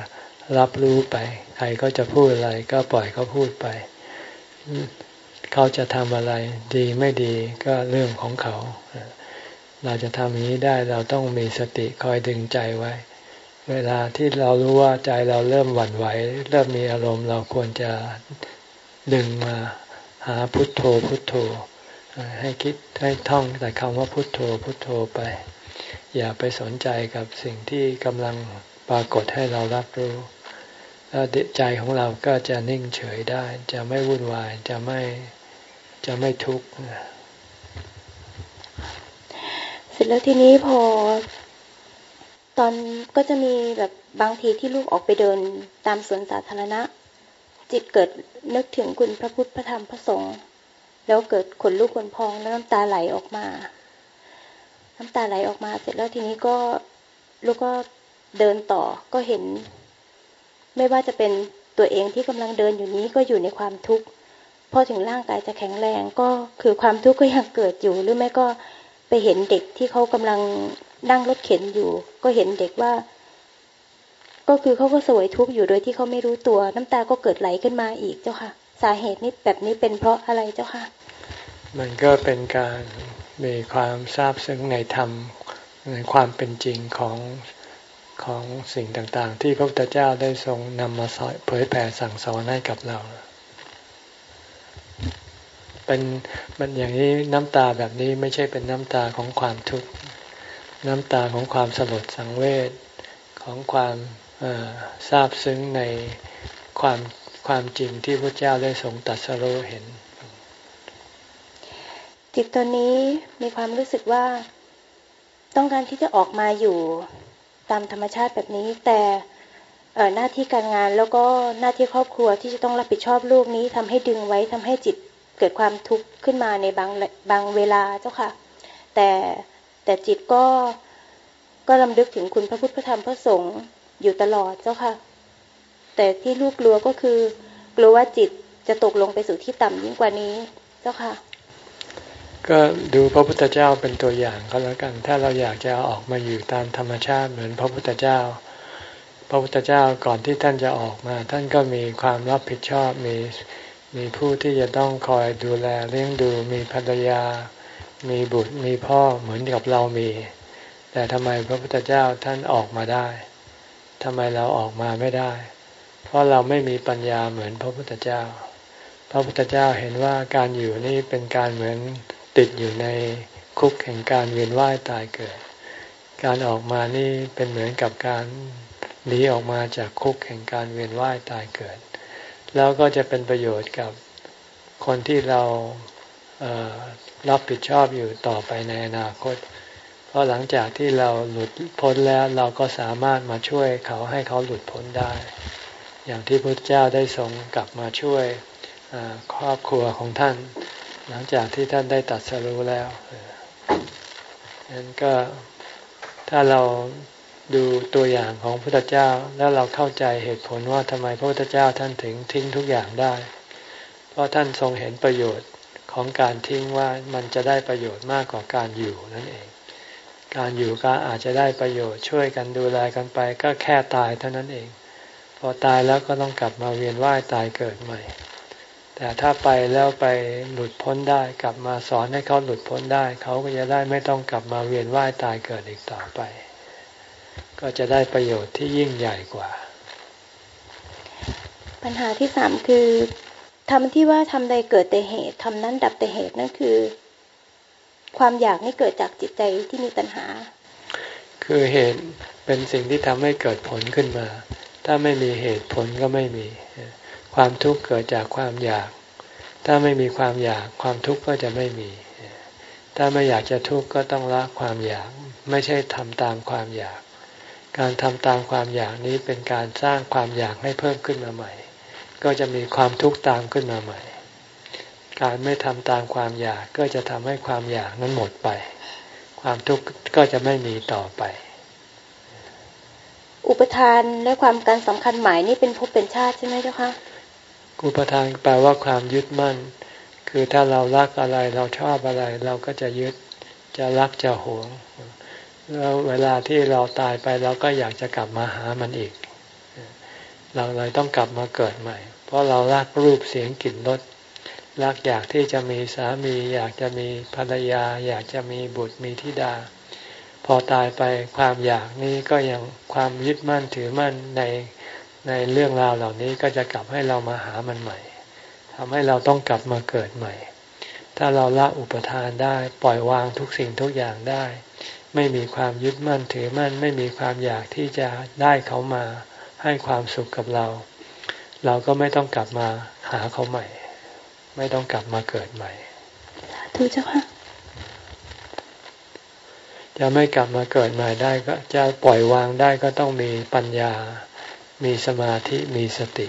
รับรู้ไปใครก็จะพูดอะไรก็ปล่อยเขาพูดไปเขาจะทำอะไรดีไม่ดีก็เรื่องของเขาเราจะทำอย่างนี้ได้เราต้องมีสติคอยดึงใจไว้เวลาที่เรารู้ว่าใจเราเริ่มหวั่นไหวเริ่มมีอารมณ์เราควรจะดึงมาหาพุทโธพุทโธให้คิดให้ท่องแต่คำว่าพุทโธพุทโธไปอย่าไปสนใจกับสิ่งที่กำลังปรากฏให้เรารับรู้แล้วใจของเราก็จะนิ่งเฉยได้จะไม่วุ่นวายจะไม่จะไม่ทุกข์เสร็จแล้วทีนี้พอตอนก็จะมีแบบบางทีที่ลูกออกไปเดินตามสวนสาธารณะจิตเกิดนึกถึงคุณพระพุทธพระธรรมพระสงฆ์แล้วเกิดขนลุกขนพองแล้วน้ำตาไหลออกมาน้ำตาไหลออกมาเสร็จแล้วทีนี้ก็ลูกก็เดินต่อก็เห็นไม่ว่าจะเป็นตัวเองที่กำลังเดินอยู่นี้ก็อยู่ในความทุกข์พอถึงร่างกายจะแข็งแรงก็คือความทุกข์ก็ยังเกิดอยู่หรือไม่ก็ไปเห็นเด็กที่เขากำลังนั่งรถเข็นอยู่ก็เห็นเด็กว่าก็คือเขาก็สวยทุกข์อยู่โดยที่เขาไม่รู้ตัวน้ำตาก็เกิดไหลขึ้นมาอีกเจ้าค่ะสาเหตุนี้แบบนี้เป็นเพราะอะไรเจ้าค่ะมันก็เป็นการมีความซาบซึ้งในธรรมในความเป็นจริงของของสิ่งต่างๆที่พระพุทธเจ้าได้ทรงนำมาเผยแผ่สั่งสอนให้กับเราเป็นมันอย่างนี้น้ำตาแบบนี้ไม่ใช่เป็นน้ำตาของความทุกข์น้ำตาของความสลดสังเวชของความซาบซึ้งในความความจริงที่พระเจ้าได้ทรงตรัสรู้เห็นจิตตัวนี้มีความรู้สึกว่าต้องการที่จะออกมาอยู่ตามธรรมชาติแบบนี้แต่หน้าที่การงานแล้วก็หน้าที่ครอบครัวที่จะต้องรับผิดชอบลูกนี้ทำให้ดึงไว้ทำให้จิตเกิดความทุกข์ขึ้นมาในบางบางเวลาเจ้าค่ะแต่แต่จิตก็ก็รำลึกถึงคุณพระพุทธพระธรรมพระสงฆ์อยู่ตลอดเจ้าค่ะแต่ที่ลูกกลัวก็คือกลัวว่าจิตจะตกลงไปสู่ที่ต่ำยิ่งกว่านี้เจ้าค่ะก็ดูพระพุทธเจ้าเป็นตัวอย่างก็แล้วกันถ้าเราอยากจะออกมาอยู่ตามธรรมชาติเหมือนพระพุทธเจ้าพระพุทธเจ้าก่อนที่ท่านจะออกมาท่านก็มีความรับผิดชอบมีมีผู้ที่จะต้องคอยดูแลเลี้ยงดูมีภรรยามีบุตรมีพ่อเหมือนกับเรามีแต่ทำไมพระพุทธเจ้าท่านออกมาได้ทำไมเราออกมาไม่ได้เพราะเราไม่มีปัญญาเหมือนพระพุทธเจ้าพระพุทธเจ้าเห็นว่าการอยู่นี่เป็นการเหมือนติดอยู่ในคุกแห่งการเวียนว่ายตายเกิดการออกมานี่เป็นเหมือนกับการหนีออกมาจากคุกแห่งการเวียนว่ายตายเกิดแล้วก็จะเป็นประโยชน์กับคนที่เราเอ่อรับผิดชอบอยู่ต่อไปในอนาคตเพราะหลังจากที่เราหลุดพ้นแล้วเราก็สามารถมาช่วยเขาให้เขาหลุดพ้นได้อย่างที่พระพุทธเจ้าได้ทรงกลับมาช่วยครอบครัวของท่านหลังจากที่ท่านได้ตรัสรู้แล้วนั้นก็ถ้าเราดูตัวอย่างของพระพุทธเจ้าแล้วเราเข้าใจเหตุผลว่าทำไมพระพุทธเจ้าท่านถึงทิ้งทุกอย่างได้เพราะท่านทรงเห็นประโยชน์ของการทิ้งว่ามันจะได้ประโยชน์มากกว่าการอยู่นั่นเองการอยู่ก็อาจจะได้ประโยชน์ช่วยกันดูแลกันไปก็แค่ตายเท่านั้นเองพอตายแล้วก็ต้องกลับมาเวียนว่ายตายเกิดใหม่แต่ถ้าไปแล้วไปหลุดพ้นได้กลับมาสอนให้เขาหลุดพ้นได้เขาก็จะได้ไม่ต้องกลับมาเวียนว่ายตายเกิดอีกต่อไปก็จะได้ประโยชน์ที่ยิ่งใหญ่กว่าปัญหาที่สามคือทำที่ว่าทำใดเกิดแต่เหตุทำนั้นดับแต่เหตุนั่นคือความอยากนี่เกิดจากจิตใจที่มีตัณหาคือเหตุเป็นสิ่งที่ทำให้เกิดผลขึ้นมาถ้าไม่มีเหตุผลก็ไม่มีความทุกข์เกิดจากความอยากถ้าไม่มีความอยากความทุกข์ก็จะไม่มีถ้าไม่อยากจะทุกข์ก็ต้องละความอยากไม่ใช่ทำตามความอยากการทำตามความอยากนี้เป็นการสร้างความอยากให้เพิ่มขึ้นมาใหม่ก็จะมีความทุกข์ตามขึ้นมาใหม่การไม่ทำตามความอยากก็จะทำให้ความอยากนั้นหมดไปความทุกข์ก็จะไม่มีต่อไปอุปทานและความการสำคัญหมายนี่เป็นภพเป็นชาติใช่ไหมเจ้าคะอุปทานแปลว่าความยึดมั่นคือถ้าเรารักอะไรเราชอบอะไรเราก็จะยึดจะรักจะหวงแล้วเวลาที่เราตายไปเราก็อยากจะกลับมาหามันอีกเราเลยต้องกลับมาเกิดใหม่เพราะเรารักรูปเสียงกลิ่นรสรักอยากที่จะมีสามีอยากจะมีภรรยาอยากจะมีบุตรมีธิดาพอตายไปความอยากนี้ก็ยังความยึดมั่นถือมั่นในในเรื่องราวเหล่านี้ก็จะกลับให้เรามาหามันใหม่ทำให้เราต้องกลับมาเกิดใหม่ถ้าเราละอุปทานได้ปล่อยวางทุกสิ่งทุกอย่างได้ไม่มีความยึดมั่นถือมั่นไม่มีความอยากที่จะได้เขามาให้ความสุขกับเราเราก็ไม่ต้องกลับมาหาเขาใหม่ไม่ต้องกลับมาเกิดใหม่สาธุเจ้าค่ะจะไม่กลับมาเกิดใหม่ได้ก็จะปล่อยวางได้ก็ต้องมีปัญญามีสมาธิมีสติ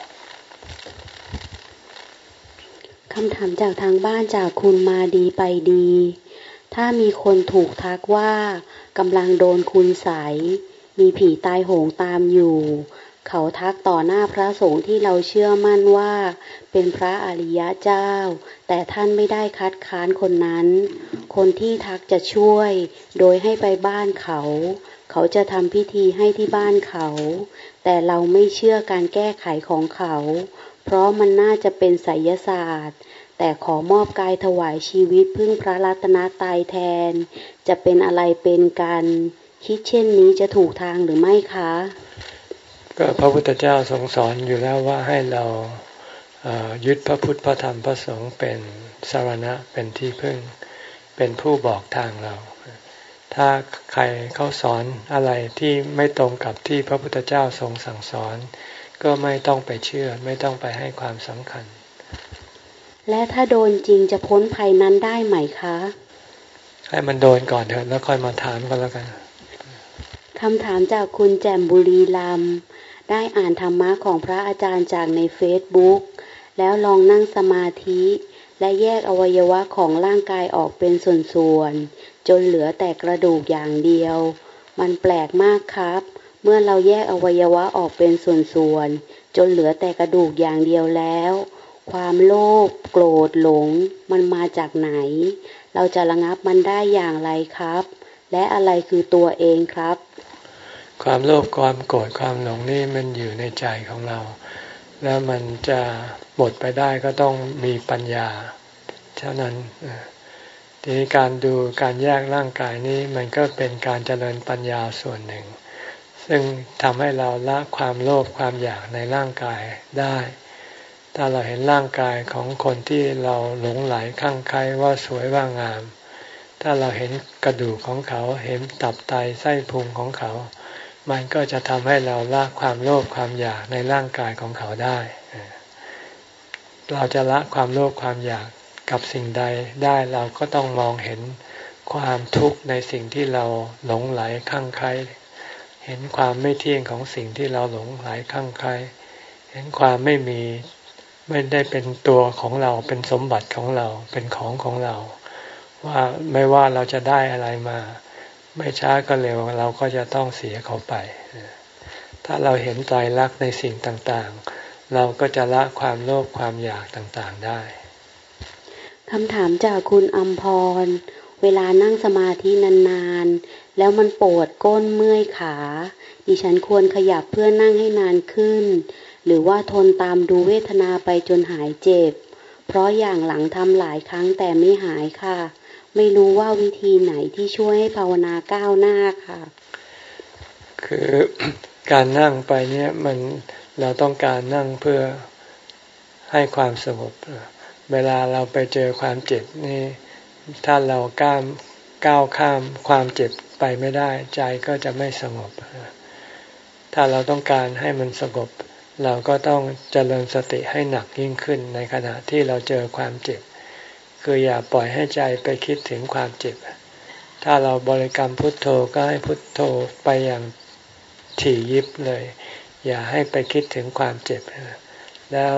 คำถามจากทางบ้านจากคุณมาดีไปดีถ้ามีคนถูกทักว่ากำลังโดนคุณไสยมีผีตายโหงตามอยู่เขาทักต่อหน้าพระสงฆ์ที่เราเชื่อมั่นว่าเป็นพระอริยเจ้าแต่ท่านไม่ได้คัดค้านคนนั้นคนที่ทักจะช่วยโดยให้ไปบ้านเขาเขาจะทำพิธีให้ที่บ้านเขาแต่เราไม่เชื่อการแก้ไขของเขาเพราะมันน่าจะเป็นไสยศาสตร์แต่ขอมอบกายถวายชีวิตพึ่งพระรัตนตรัยแทนจะเป็นอะไรเป็นกันคิดเช่นนี้จะถูกทางหรือไม่คะก็พระพุทธเจ้าทรงสอนอยู่แล้วว่าให้เรายึดพระพุทธพระธรรมพระสงฆ์เป็นสรณะเป็นที่พึ่งเป็นผู้บอกทางเราถ้าใครเขาสอนอะไรที่ไม่ตรงกับที่พระพุทธเจ้าทรงสั่งสอนก็ไม่ต้องไปเชื่อไม่ต้องไปให้ความสำคัญและถ้าโดนจริงจะพ้นภัยนั้นได้ไหมคะให้มันโดนก่อนเถอะแล้วค่อยมาถามกันแล้วกันคำถามจากคุณแจ่มบุรีรัมย์ได้อ่านธรรมะของพระอาจารย์จากในเฟซบุ๊กแล้วลองนั่งสมาธิและแยกอวัยวะของร่างกายออกเป็นส่วนๆจนเหลือแต่กระดูกอย่างเดียวมันแปลกมากครับเมื่อเราแยกอวัยวะออกเป็นส่วนๆจนเหลือแต่กระดูกอย่างเดียวแล้วความโลภโกรธหลงมันมาจากไหนเราจะระงับมันได้อย่างไรครับและอะไรคือตัวเองครับความโลภความโกรธความหลงนี่มันอยู่ในใจของเราแล้วมันจะหมดไปได้ก็ต้องมีปัญญาเท่านั้นทีนี้การดูการแยกร่างกายนี้มันก็เป็นการเจริญปัญญาส่วนหนึ่งซึ่งทำให้เราละความโลภความอยากในร่างกายได้ถ้าเราเห็นร่างกายของคนที่เราหลงไหลคลั่งไคล้ว่าสวยว่างามถ้าเราเห็นกระดูกของเขาเห็นตับไตไส้พุงของเขามันก็จะทำให้เราละความโลภความอยากในร่างกายของเขาได้เราจะละความโลภความอยากกับสิ่งใดได้เราก็ต้องมองเห็นความทุกข์ในสิ่งที่เราหลงไหลคลั่งไคล้เห็นความไม่เที่ยงของสิ่งที่เราหลงไหลคลั่งไคล้เห็นความไม่มีไม่ได้เป็นตัวของเราเป็นสมบัติของเราเป็นของของเราว่าไม่ว่าเราจะได้อะไรมาไม่ช้าก็เร็วเราก็จะต้องเสียเขาไปถ้าเราเห็นไตรลักษณ์ในสิ่งต่างๆเราก็จะละความโลภความอยากต่างๆได้คำถามจากคุณอมพรเวลานั่งสมาธินานๆแล้วมันปวดก้นเมื่อยขาดิฉันควรขยับเพื่อนั่งให้นานขึ้นหรือว่าทนตามดูเวทนาไปจนหายเจ็บเพราะอย่างหลังทำหลายครั้งแต่ไม่หายค่ะไม่รู้ว่าวิธีไหนที่ช่วยให้ภาวนาก้าวหน้าค่ะคือการนั่งไปเนี่ยมันเราต้องการนั่งเพื่อให้ความสงบเวลาเราไปเจอความเจ็บนี่ถ้าเราก้ามก้าวข้ามความเจ็บไปไม่ได้ใจก็จะไม่สงบถ้าเราต้องการให้มันสงบเราก็ต้องเจริญสติให้หนักยิ่งขึ้นในขณะที่เราเจอความเจ็บคืออย่าปล่อยให้ใจไปคิดถึงความเจ็บถ้าเราบริกรรมพุทโธก็ให้พุทโธไปอย่างถี่ยิบเลยอย่าให้ไปคิดถึงความเจ็บแล้ว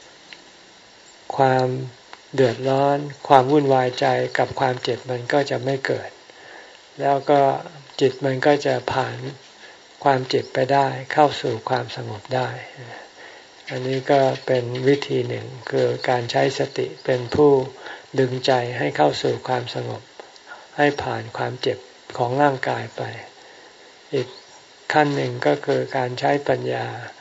ความเดือดร้อนความวุ่นวายใจกับความเจ็บมันก็จะไม่เกิดแล้วก็จิตมันก็จะผ่านความเจ็บไปได้เข้าสู่ความสงบได้อันนี้ก็เป็นวิธีหนึ่งคือการใช้สติเป็นผู้ดึงใจให้เข้าสู่ความสงบให้ผ่านความเจ็บของร่างกายไปอีกขั้นหนึ่งก็คือการใช้ปัญญา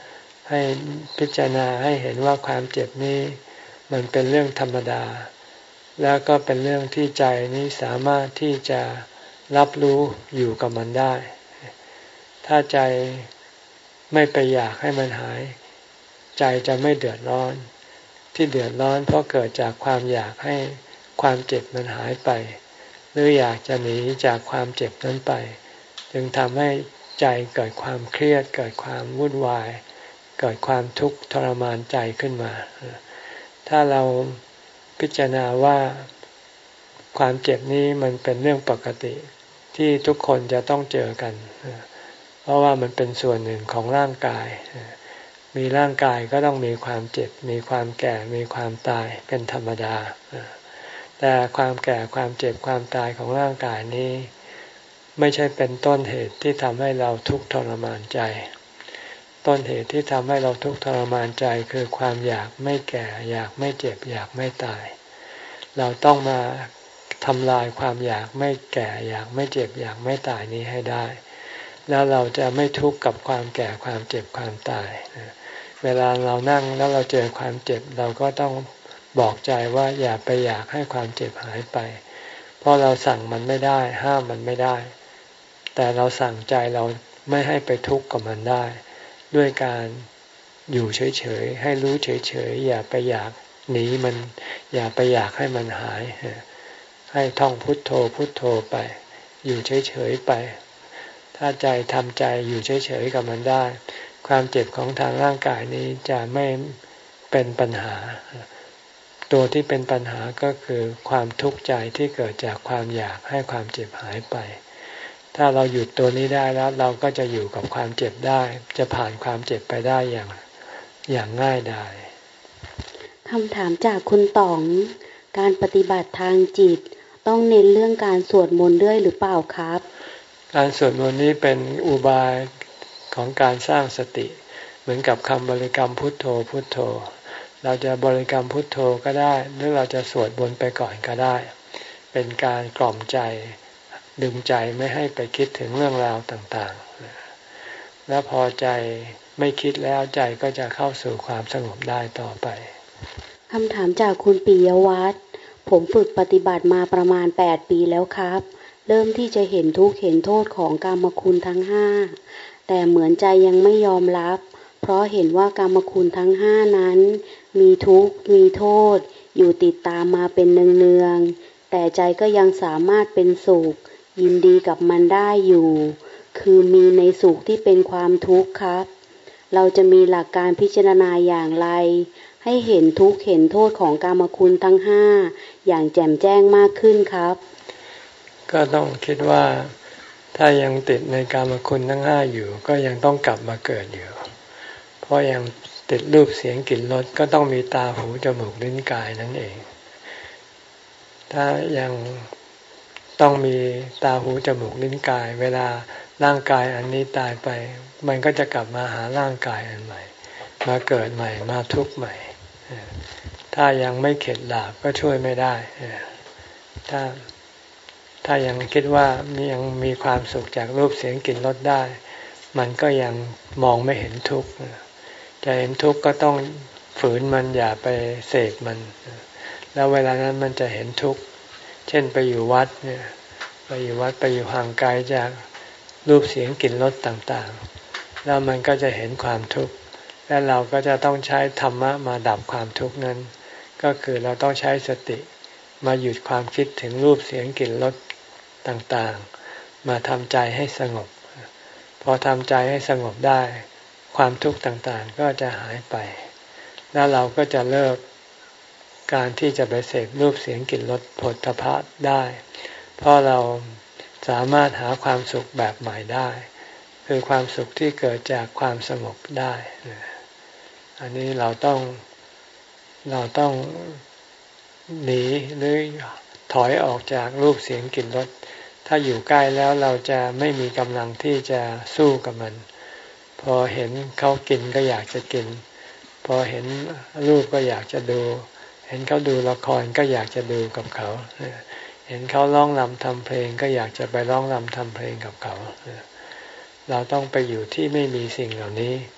ให้พิจารณาให้เห็นว่าความเจ็บนี้มันเป็นเรื่องธรรมดาแล้วก็เป็นเรื่องที่ใจนี้สามารถที่จะรับรู้อยู่กับมันได้ถ้าใจไม่ไปอยากให้มันหายใจจะไม่เดือดร้อนที่เดือดร้อนเพราะเกิดจากความอยากให้ความเจ็บมันหายไปหรืออยากจะหนีจากความเจ็บนั้นไปจึงทำให้ใจเกิดความเครียดเกิดความวุ่นวายเกิดความทุกข์ทรมานใจขึ้นมาถ้าเราพิจารณาว่าความเจ็บนี้มันเป็นเรื่องปกติที่ทุกคนจะต้องเจอกันเพราะว่ามันเป็นส่วนหนึ่งของร่างกายมีร่างกายก็ต้องมีความเจ็บมีความแก่มีความตายเป็นธรรมดาแต่ความแก่ความเจ็บความตายของร่างกายนี้ไม่ใช่เป็นต้นเหตุที่ทำให้เราทุกข์ทรมานใจต้นเหตุที่ทำให้เราทุกข์ทรมานใจคือความอยากไม่แก่อยากไม่เจ็บอยากไม่ตายเราต้องมาทำลายความอยากไม่แก่อยากไม่เจ็บอยากไม่ตายนี้ให้ได้แล้วเราจะไม่ทุกข์กับความแก่ความเจ็บความตายเวลาเรานั่งแล้วเราเจอความเจ็บเราก็ต้องบอกใจว่าอย่าไปอยากให้ความเจ็บหายไปเพราะเราสั่งมันไม่ได้ห้ามมันไม่ได้แต่เราสั่งใจเราไม่ให้ไปทุกข์กับมันได้ด้วยการอยู่เฉยๆให้รู้เฉยๆอย่าไปอยากหนีมันอย่าไปอยากให้มันหายให้ท่องพุทโธพุทโธไปอยู่เฉยๆไปถ้าใจทำใจอยู่เฉยๆกับมันได้ความเจ็บของทางร่างกายนี้จะไม่เป็นปัญหาตัวที่เป็นปัญหาก็คือความทุกข์ใจที่เกิดจากความอยากให้ความเจ็บหายไปถ้าเราหยุดตัวนี้ได้แล้วเราก็จะอยู่กับความเจ็บได้จะผ่านความเจ็บไปได้อย่างอย่างง่ายดายคำถามจากคุณต๋องการปฏิบัติทางจิตต้องเน้นเรื่องการสวดมนต์ด้วยหรือเปล่าครับการสวดมนต์นี้เป็นอุบายของการสร้างสติเหมือนกับคำบริกรรมพุทโธพุทโธเราจะบริกรรมพุทโธก็ได้หรือเราจะสวดมนต์ไปก่อนก็ได้เป็นการกล่อมใจดึงใจไม่ให้ไปคิดถึงเรื่องราวต่างๆแล้วพอใจไม่คิดแล้วใจก็จะเข้าสู่ความสงบได้ต่อไปคำถามจากคุณปิยวัฒน์ผมฝึกปฏิบัติมาประมาณแปดปีแล้วครับเริ่มที่จะเห็นทุกข์เห็นโทษของกามคุณทั้งห้าแต่เหมือนใจยังไม่ยอมรับเพราะเห็นว่ากามคุณทั้งห้านั้นมีทุกข์มีโทษอยู่ติดตามมาเป็นเนืองๆแต่ใจก็ยังสามารถเป็นสุขยินดีกับมันได้อยู่คือมีในสุขที่เป็นความทุกข์ครับเราจะมีหลักการพิจารณาอย่างไรให้เห็นทุกข์เห็นโทษของกามคุณทั้งห้าอย่างแจ่มแจ้งมากขึ้นครับก็ต้องคิดว่าถ้ายังติดในกามคุณทั้งห้าอยู่ก็ยังต้องกลับมาเกิดอยู่เพราะยังติดรูปเสียงกลิ่นรสก็ต้องมีตาหูจมูกลิ้นกายนั่นเองถ้ายังต้องมีตาหูจมูกลิ้นกายเวลาร่างกายอันนี้ตายไปมันก็จะกลับมาหาร่างกายอันใหม่มาเกิดใหม่มาทุกข์ใหม่ถ้ายังไม่เข็ดหลาบก็ช่วยไม่ได้ถ้าถ้ายังคิดว่ายังมีความสุขจากรูปเสียงกลิ่นรสได้มันก็ยังมองไม่เห็นทุกข์จะเห็นทุกข์ก็ต้องฝืนมันอย่าไปเสกมันแล้วเวลานั้นมันจะเห็นทุกข์เช่นไปอยู่วัดเนี่ยไปอยู่วัดไปอยู่ห่างไกลจากรูปเสียงกลิ่นรสต่างๆแล้วมันก็จะเห็นความทุกข์และเราก็จะต้องใช้ธรรมะมาดับความทุกข์นั้นก็คือเราต้องใช้สติมาหยุดความคิดถึงรูปเสียงกลิ่นรสต่างๆมาทำใจให้สงบพอทำใจให้สงบได้ความทุกข์ต่างๆก็จะหายไปแล้วเราก็จะเลิกการที่จะไปเสพรูปเสียงกลิ่นรสโผฏฐัพพะได้เพราะเราสามารถหาความสุขแบบใหม่ได้คือความสุขที่เกิดจากความสงบได้อันนี้เราต้องเราต้องหนีหรือถอยออกจากรูปเสียงกลิ่นรสถ้าอยู่ใกล้แล้วเราจะไม่มีกำลังที่จะสู้กับมันพอเห็นเขากินก็อยากจะกินพอเห็นรูปก็อยากจะดูเห็นเขาดูละครก็อยากจะดูกับเขาเห็นเขาร้องรำทำเพลงก็อยากจะไปร้องรำทำเพลงกับเขาเราต้องไปอยู่ที่ไม่มีสิ่งเหล่านี้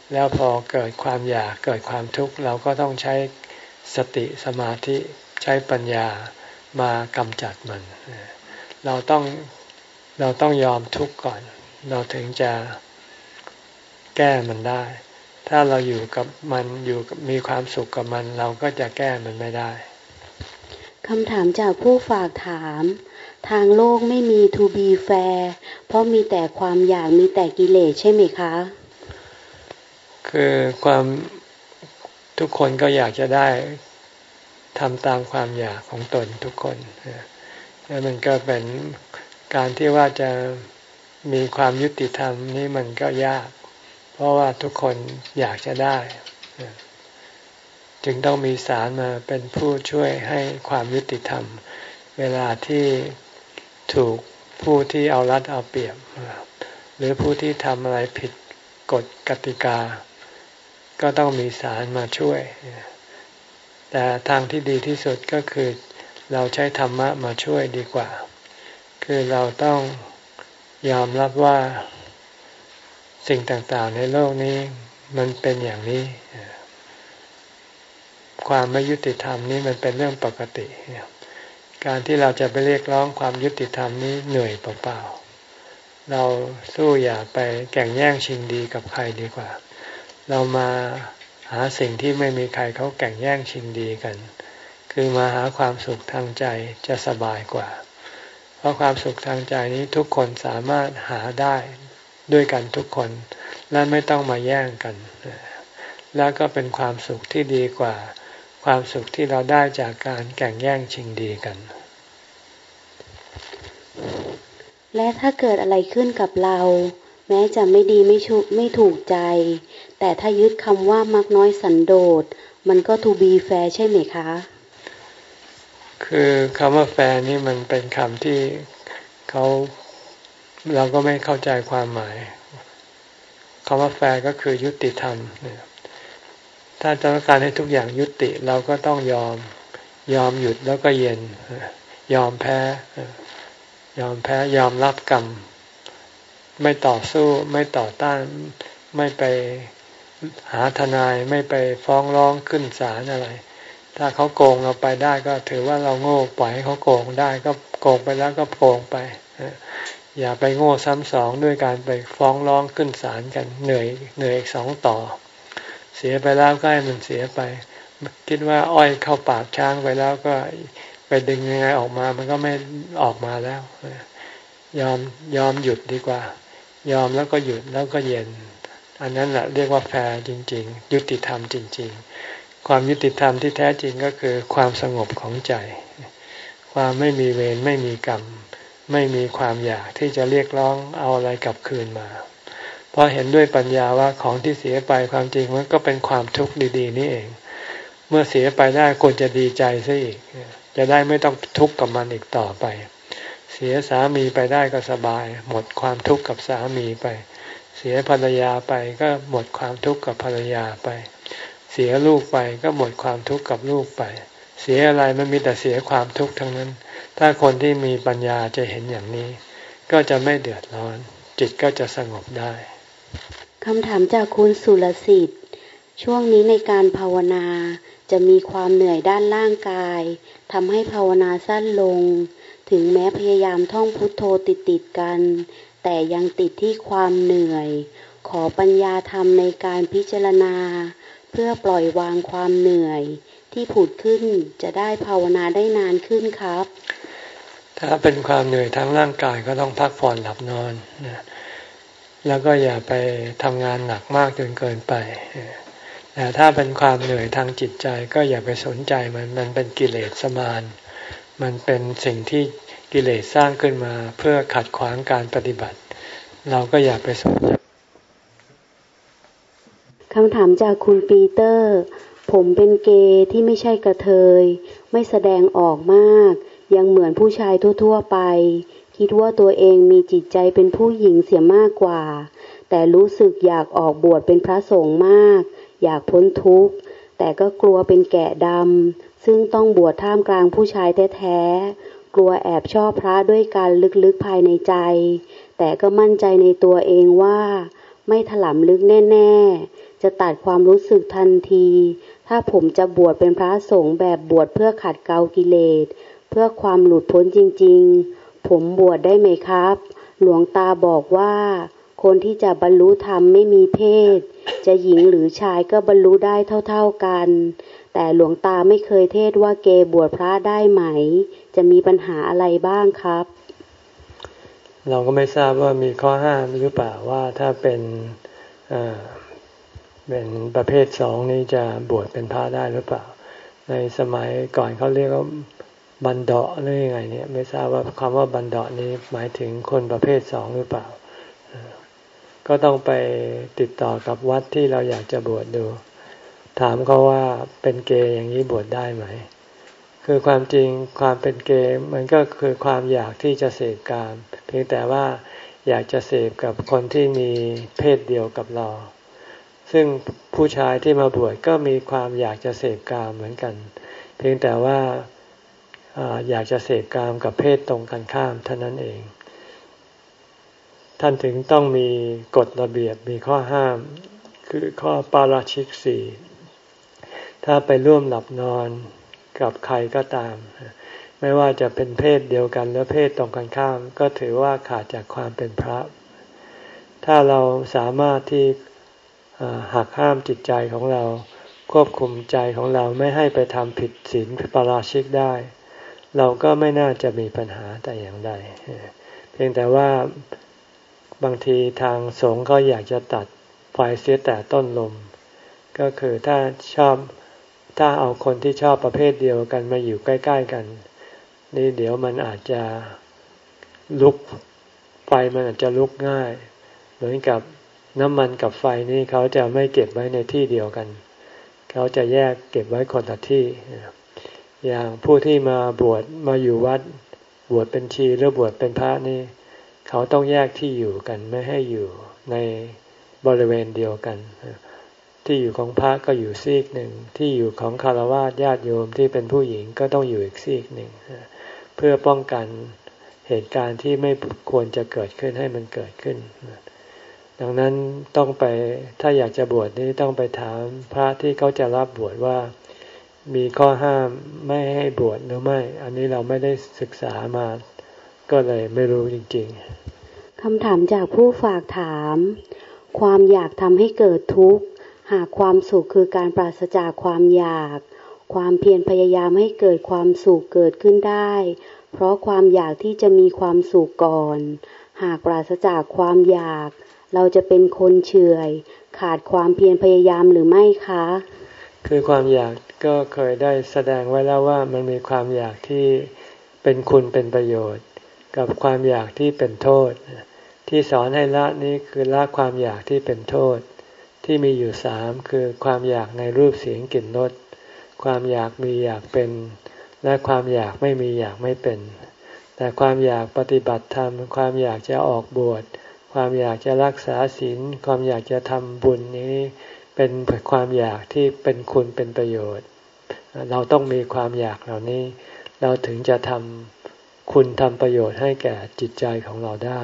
แล้วพอเกิดความอยากเกิดความทุกข์เราก็ต้องใช้สติสมาธิใช้ปัญญามากำจัดมันเราต้องเราต้องยอมทุกข์ก่อนเราถึงจะแก้มันได้ถ้าเราอยู่กับมันอยู่มีความสุขกับมันเราก็จะแก้มันไม่ได้คำถามจากผู้ฝากถามทางโลกไม่มี to be fair เพราะมีแต่ความอยากมีแต่กิเลสใช่ไหมคะคือความทุกคนก็อยากจะได้ทำตามความอยากของตนทุกคนแล้วมันก็เป็นการที่ว่าจะมีความยุติธรรมนี่มันก็ยากเพราะว่าทุกคนอยากจะได้จึงต้องมีศาลมาเป็นผู้ช่วยให้ความยุติธรรมเวลาที่ถูกผู้ที่เอารัดเอาเปรียบหรือผู้ที่ทำอะไรผิดกฎกติกาก็ต้องมีศาลมาช่วยแต่ทางที่ดีที่สุดก็คือเราใช้ธรรมะมาช่วยดีกว่าคือเราต้องยอมรับว่าสิ่งต่างๆในโลกนี้มันเป็นอย่างนี้ความไม่ยุติธรรมนี้มันเป็นเรื่องปกติการที่เราจะไปเรียกร้องความยุติธรรมนี้เหนื่อยเปล่าๆเราสู้อย่าไปแข่งแย่งชิงดีกับใครดีกว่าเรามาหาสิ่งที่ไม่มีใครเขาแข่งแย่งชิงดีกันคือมาหาความสุขทางใจจะสบายกว่าเพราะความสุขทางใจนี้ทุกคนสามารถหาได้ด้วยกันทุกคนและไม่ต้องมาแย่งกันแล้วก็เป็นความสุขที่ดีกว่าความสุขที่เราได้จากการแข่งแย่งชิงดีกันและถ้าเกิดอะไรขึ้นกับเราแม้จะไม่ดีไม่ชุไม่ถูกใจแต่ถ้ายึดคำว่ามักน้อยสันโดษมันก็ to be fair ใช่ไหมคะคือคำว่าแฟร์นี่มันเป็นคำที่เขาเราก็ไม่เข้าใจความหมายคำว่าแฟร์ก็คือยุติธรรมถ้าต้องการให้ทุกอย่างยุติเราก็ต้องยอมยอมหยุดแล้วก็เย็นยอมแพ้ยอมแพ้ยอมรับกรรมไม่ต่อสู้ไม่ต่อต้านไม่ไปหาทนายไม่ไปฟ้องร้องขึ้นศาลอะไรถ้าเขาโกงเราไปได้ก็ถือว่าเราโง่ปล่อยให้เขาโกงได้ก็โกงไปแล้วก็โกงไปอย่าไปโง่ซ้ำสองด้วยการไปฟ้องร้องขึ้นศาลกันเหนื่อยเหนื่อยอีกสองต่อเสียไปแล้วก็ให้มันเสียไปคิดว่าอ้อยเข้าปากช้างไปแล้วก็ไปดึงยังไงออกมามันก็ไม่ออกมาแล้วยอมยอมหยุดดีกว่ายอมแล้วก็หยุดแล้วก็เย็นอันนั้นแหละเรียกว่าแฟร์จริงๆยุติธรรมจริงๆความยุติธรรมที่แท้จริงก็คือความสงบของใจความไม่มีเวรไม่มีกรรมไม่มีความอยากที่จะเรียกร้องเอาอะไรกลับคืนมาเพราะเห็นด้วยปัญญาว่าของที่เสียไปความจริงมันก็เป็นความทุกข์ดีๆนี่เองเมื่อเสียไปได้ควรจะดีใจซะอีกจะได้ไม่ต้องทุกข์กับมันอีกต่อไปเสียสามีไปได้ก็สบายหมดความทุกข์กับสามีไปเสียภรรยาไปก็หมดความทุกข์กับภรรยาไปเสียลูกไปก็หมดความทุกข์กับลูกไปเสียอะไรมันมีแต่เสียความทุกข์ทั้งนั้นถ้าคนที่มีปัญญาจะเห็นอย่างนี้ก็จะไม่เดือดร้อนจิตก็จะสงบได้คำถามจากคุณสุรสิทธิ์ช่วงนี้ในการภาวนาจะมีความเหนื่อยด้านร่างกายทำให้ภาวนาสั้นลงถึงแม้พยายามท่องพุทโธติดๆกันแต่ยังติดที่ความเหนื่อยขอปัญญาธรรมในการพิจารณาเพื่อปล่อยวางความเหนื่อยที่ผุดขึ้นจะได้ภาวนาได้นานขึ้นครับถ้าเป็นความเหนื่อยทางร่างกายก็ต้องพักผ่อนหลับนอนแล้วก็อย่าไปทำงานหนักมากจนเกินไปแต่ถ้าเป็นความเหนื่อยทางจิตใจก็อย่าไปสนใจมันมันเป็นกิเลสมารมันเป็นสิ่งที่กิเลสสร้างขึ้นมาเพื่อขัดขวางการปฏิบัติเราก็อย่าไปสนใจคำถามจากคุณปีเตอร์ผมเป็นเกย์ที่ไม่ใช่กระเทยไม่แสดงออกมากยังเหมือนผู้ชายทั่วๆไปคิดว่าตัวเองมีจิตใจเป็นผู้หญิงเสียมากกว่าแต่รู้สึกอยากออกบวชเป็นพระสงฆ์มากอยากพ้นทุกข์แต่ก็กลัวเป็นแกะดำซึ่งต้องบวชท่ามกลางผู้ชายแท้ๆกลัวแอบชอบพระด้วยการลึกๆภายในใจแต่ก็มั่นใจในตัวเองว่าไม่ถลำลึกแน่ๆจะตัดความรู้สึกทันทีถ้าผมจะบวชเป็นพระสงฆ์แบบบวชเพื่อขัดเกลากิเลสเพื่อความหลุดพ้นจริงๆผมบวชได้ไหมครับหลวงตาบอกว่าคนที่จะบรรลุธรรมไม่มีเพศจะหญิงหรือชายก็บรรลุได้เท่าๆกันแต่หลวงตาไม่เคยเทศว่าเกย์บวชพระได้ไหมจะมีปัญหาอะไรบ้างครับเราก็ไม่ทราบว่ามีข้อห้ามหรือเปล่าว่าถ้าเป็นเป็นประเภทสองนี้จะบวชเป็นพระได้หรือเปล่าในสมัยก่อนเขาเรียกว่าบันเดาะหรือยังไงเนี่ยไม่ทราบว่าคำว่าบันเดาะนี้หมายถึงคนประเภทสองหรือเปล่าก็ต้องไปติดต่อกับวัดที่เราอยากจะบวชดูถามเขาว่าเป็นเกย์อย่างนี้บวชได้ไหมคือความจริงความเป็นเกย์มันก็คือความอยากที่จะเสพกามเพียงแต่ว่าอยากจะเสพกับคนที่มีเพศเดียวกับเราซึ่งผู้ชายที่มาบวชก็มีความอยากจะเสพกามเหมือนกันเพียงแต่ว่าอยากจะเสพกามกับเพศตรงกันข้ามเท่านั้นเองท่านถึงต้องมีกฎระเบียบมีข้อห้ามคือข้อปาราชิกสี่ถ้าไปร่วมหลับนอนกับใครก็ตามไม่ว่าจะเป็นเพศเดียวกันหรือเพศตรงกันข้ามก็ถือว่าขาดจากความเป็นพระถ้าเราสามารถที่หักห้ามจิตใจของเราควบคุมใจของเราไม่ให้ไปทำผิดศีลปาราชิกได้เราก็ไม่น่าจะมีปัญหาแต่อย่างใดเพียงแต่ว่าบางทีทางสงฆ์ก็อยากจะตัดไฟเสียแต่ต้นลมก็คือถ้าชอบถ้าเอาคนที่ชอบประเภทเดียวกันมาอยู่ใกล้ๆกันนี่เดี๋ยวมันอาจจะลุกไฟมันอาจจะลุกง่ายเหมือนกับน้ำมันกับไฟนี่เขาจะไม่เก็บไว้ในที่เดียวกันเขาจะแยกเก็บไว้คนละที่อย่างผู้ที่มาบวชมาอยู่วัดบวชเป็นชีหรือบวชเป็นพระนี่เขาต้องแยกที่อยู่กันไม่ให้อยู่ในบริเวณเดียวกันที่อยู่ของพระก็อยู่ซีกหนึ่งที่อยู่ของฆราวาสญาติโยมที่เป็นผู้หญิงก็ต้องอยู่อีกซีกหนึ่งเพื่อป้องกันเหตุการณ์ที่ไม่ควรจะเกิดขึ้นให้มันเกิดขึ้นดังนั้นต้องไปถ้าอยากจะบวชนี่ต้องไปถามพระที่เขาจะรับบวชว่ามีข้อห้ามไม่ให้บวชหรือไม่อันนี้เราไม่ได้ศึกษามาก็เลยไม่รู้จริงๆคำถามจากผู้ฝากถามความอยากทำให้เกิดทุกข์หากความสุขคือการปราศจากความอยากความเพียรพยายามให้เกิดความสุขเกิดขึ้นได้เพราะความอยากที่จะมีความสุขก่อนหากปราศจากความอยากเราจะเป็นคนเฉื่อยขาดความเพียรพยายามหรือไม่คะคือความอยากก็เคยได้แสดงไว้แล้วว่ามันมีความอยากที่เป็นคุณเป็นประโยชน์กับความอยากที่เป็นโทษที่สอนให้ละนี้คือละความอยากที่เป็นโทษที่มีอยู่สามคือความอยากในรูปเสียงกลิ่นรสความอยากมีอยากเป็นและความอยากไม่มีอยากไม่เป็นแต่ความอยากปฏิบัติธรรมความอยากจะออกบวชความอยากจะรักษาศีลความอยากจะทำบุญนี้เป็นความอยากที่เป็นคุณเป็นประโยชน์เราต้องมีความอยากเหล่านี้เราถึงจะทำคุณทำประโยชน์ให้แก่จิตใจของเราได้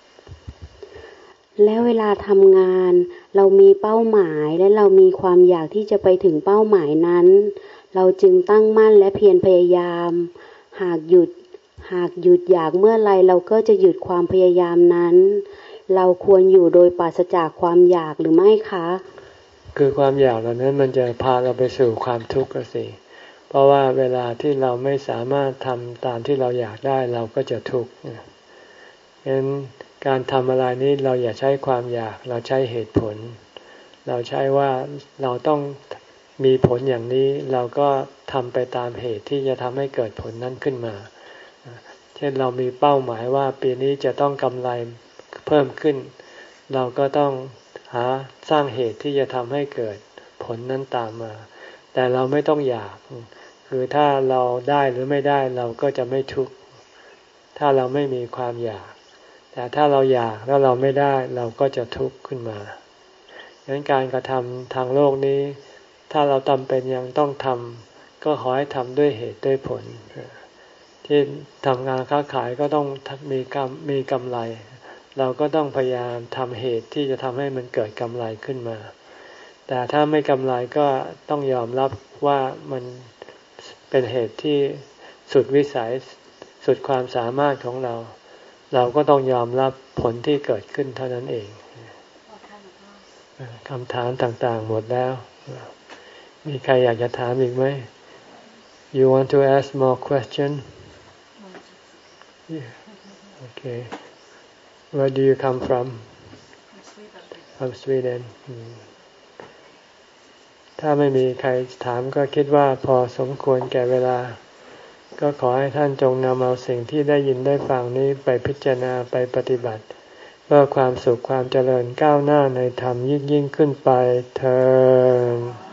แล้วเวลาทำงานเรามีเป้าหมายและเรามีความอยากที่จะไปถึงเป้าหมายนั้นเราจึงตั้งมั่นและเพียรพยายามหากหยุดหากหยุดอยากเมื่อไรเราก็จะหยุดความพยายามนั้นเราควรอยู่โดยปราศจากความอยากหรือไม่คะคือความอยากเหล่านั้นมันจะพาเราไปสู่ความทุกข์สิเพราะว่าเวลาที่เราไม่สามารถทำตามที่เราอยากได้เราก็จะทุกข์ฉะนั้นการทำอะไรนี้เราอย่าใช้ความอยากเราใช้เหตุผลเราใช้ว่าเราต้องมีผลอย่างนี้เราก็ทำไปตามเหตุที่จะทำให้เกิดผลนั้นขึ้นมาเช่นเรามีเป้าหมายว่าปีนี้จะต้องกำไรเพิ่มขึ้นเราก็ต้องหาสร้างเหตุที่จะทำให้เกิดผลนั้นตามมาแต่เราไม่ต้องอยากคือถ้าเราได้หรือไม่ได้เราก็จะไม่ทุกข์ถ้าเราไม่มีความอยากแต่ถ้าเราอยากแล้วเราไม่ได้เราก็จะทุกข์ขึ้นมาดังนั้นการกระทำทางโลกนี้ถ้าเราจำเป็นยังต้องทำก็ขอให้ทำด้วยเหตุด้วยผลที่ทำงานค้าขายก็ต้องมีกำมีกำไรเราก็ต้องพยายามทำเหตุที่จะทำให้มันเกิดกำไรขึ้นมาแต่ถ้าไม่กำไรก็ต้องยอมรับว่ามันเป็นเหตุที่สุดวิสัยสุดความสามารถของเราเราก็ต้องยอมรับผลที่เกิดขึ้นเท่านั้นเองคำถามต่างๆหมดแล้วมีใครอยากจะถามอีกไหม You want to ask more question? Yeah. Okay. Where do you come from? From Sweden. ถ้าไม่มีใครถามก็คิดว่าพอสมควรแก่เวลาก็ขอให้ท่านจงนำเอาสิ่งที่ได้ยินได้ฟังนี้ไปพิจารณาไปปฏิบัติเพื่อความสุขความเจริญก้าวหน้าในธรรมยิ่งยิ่งขึ้นไปเทอญ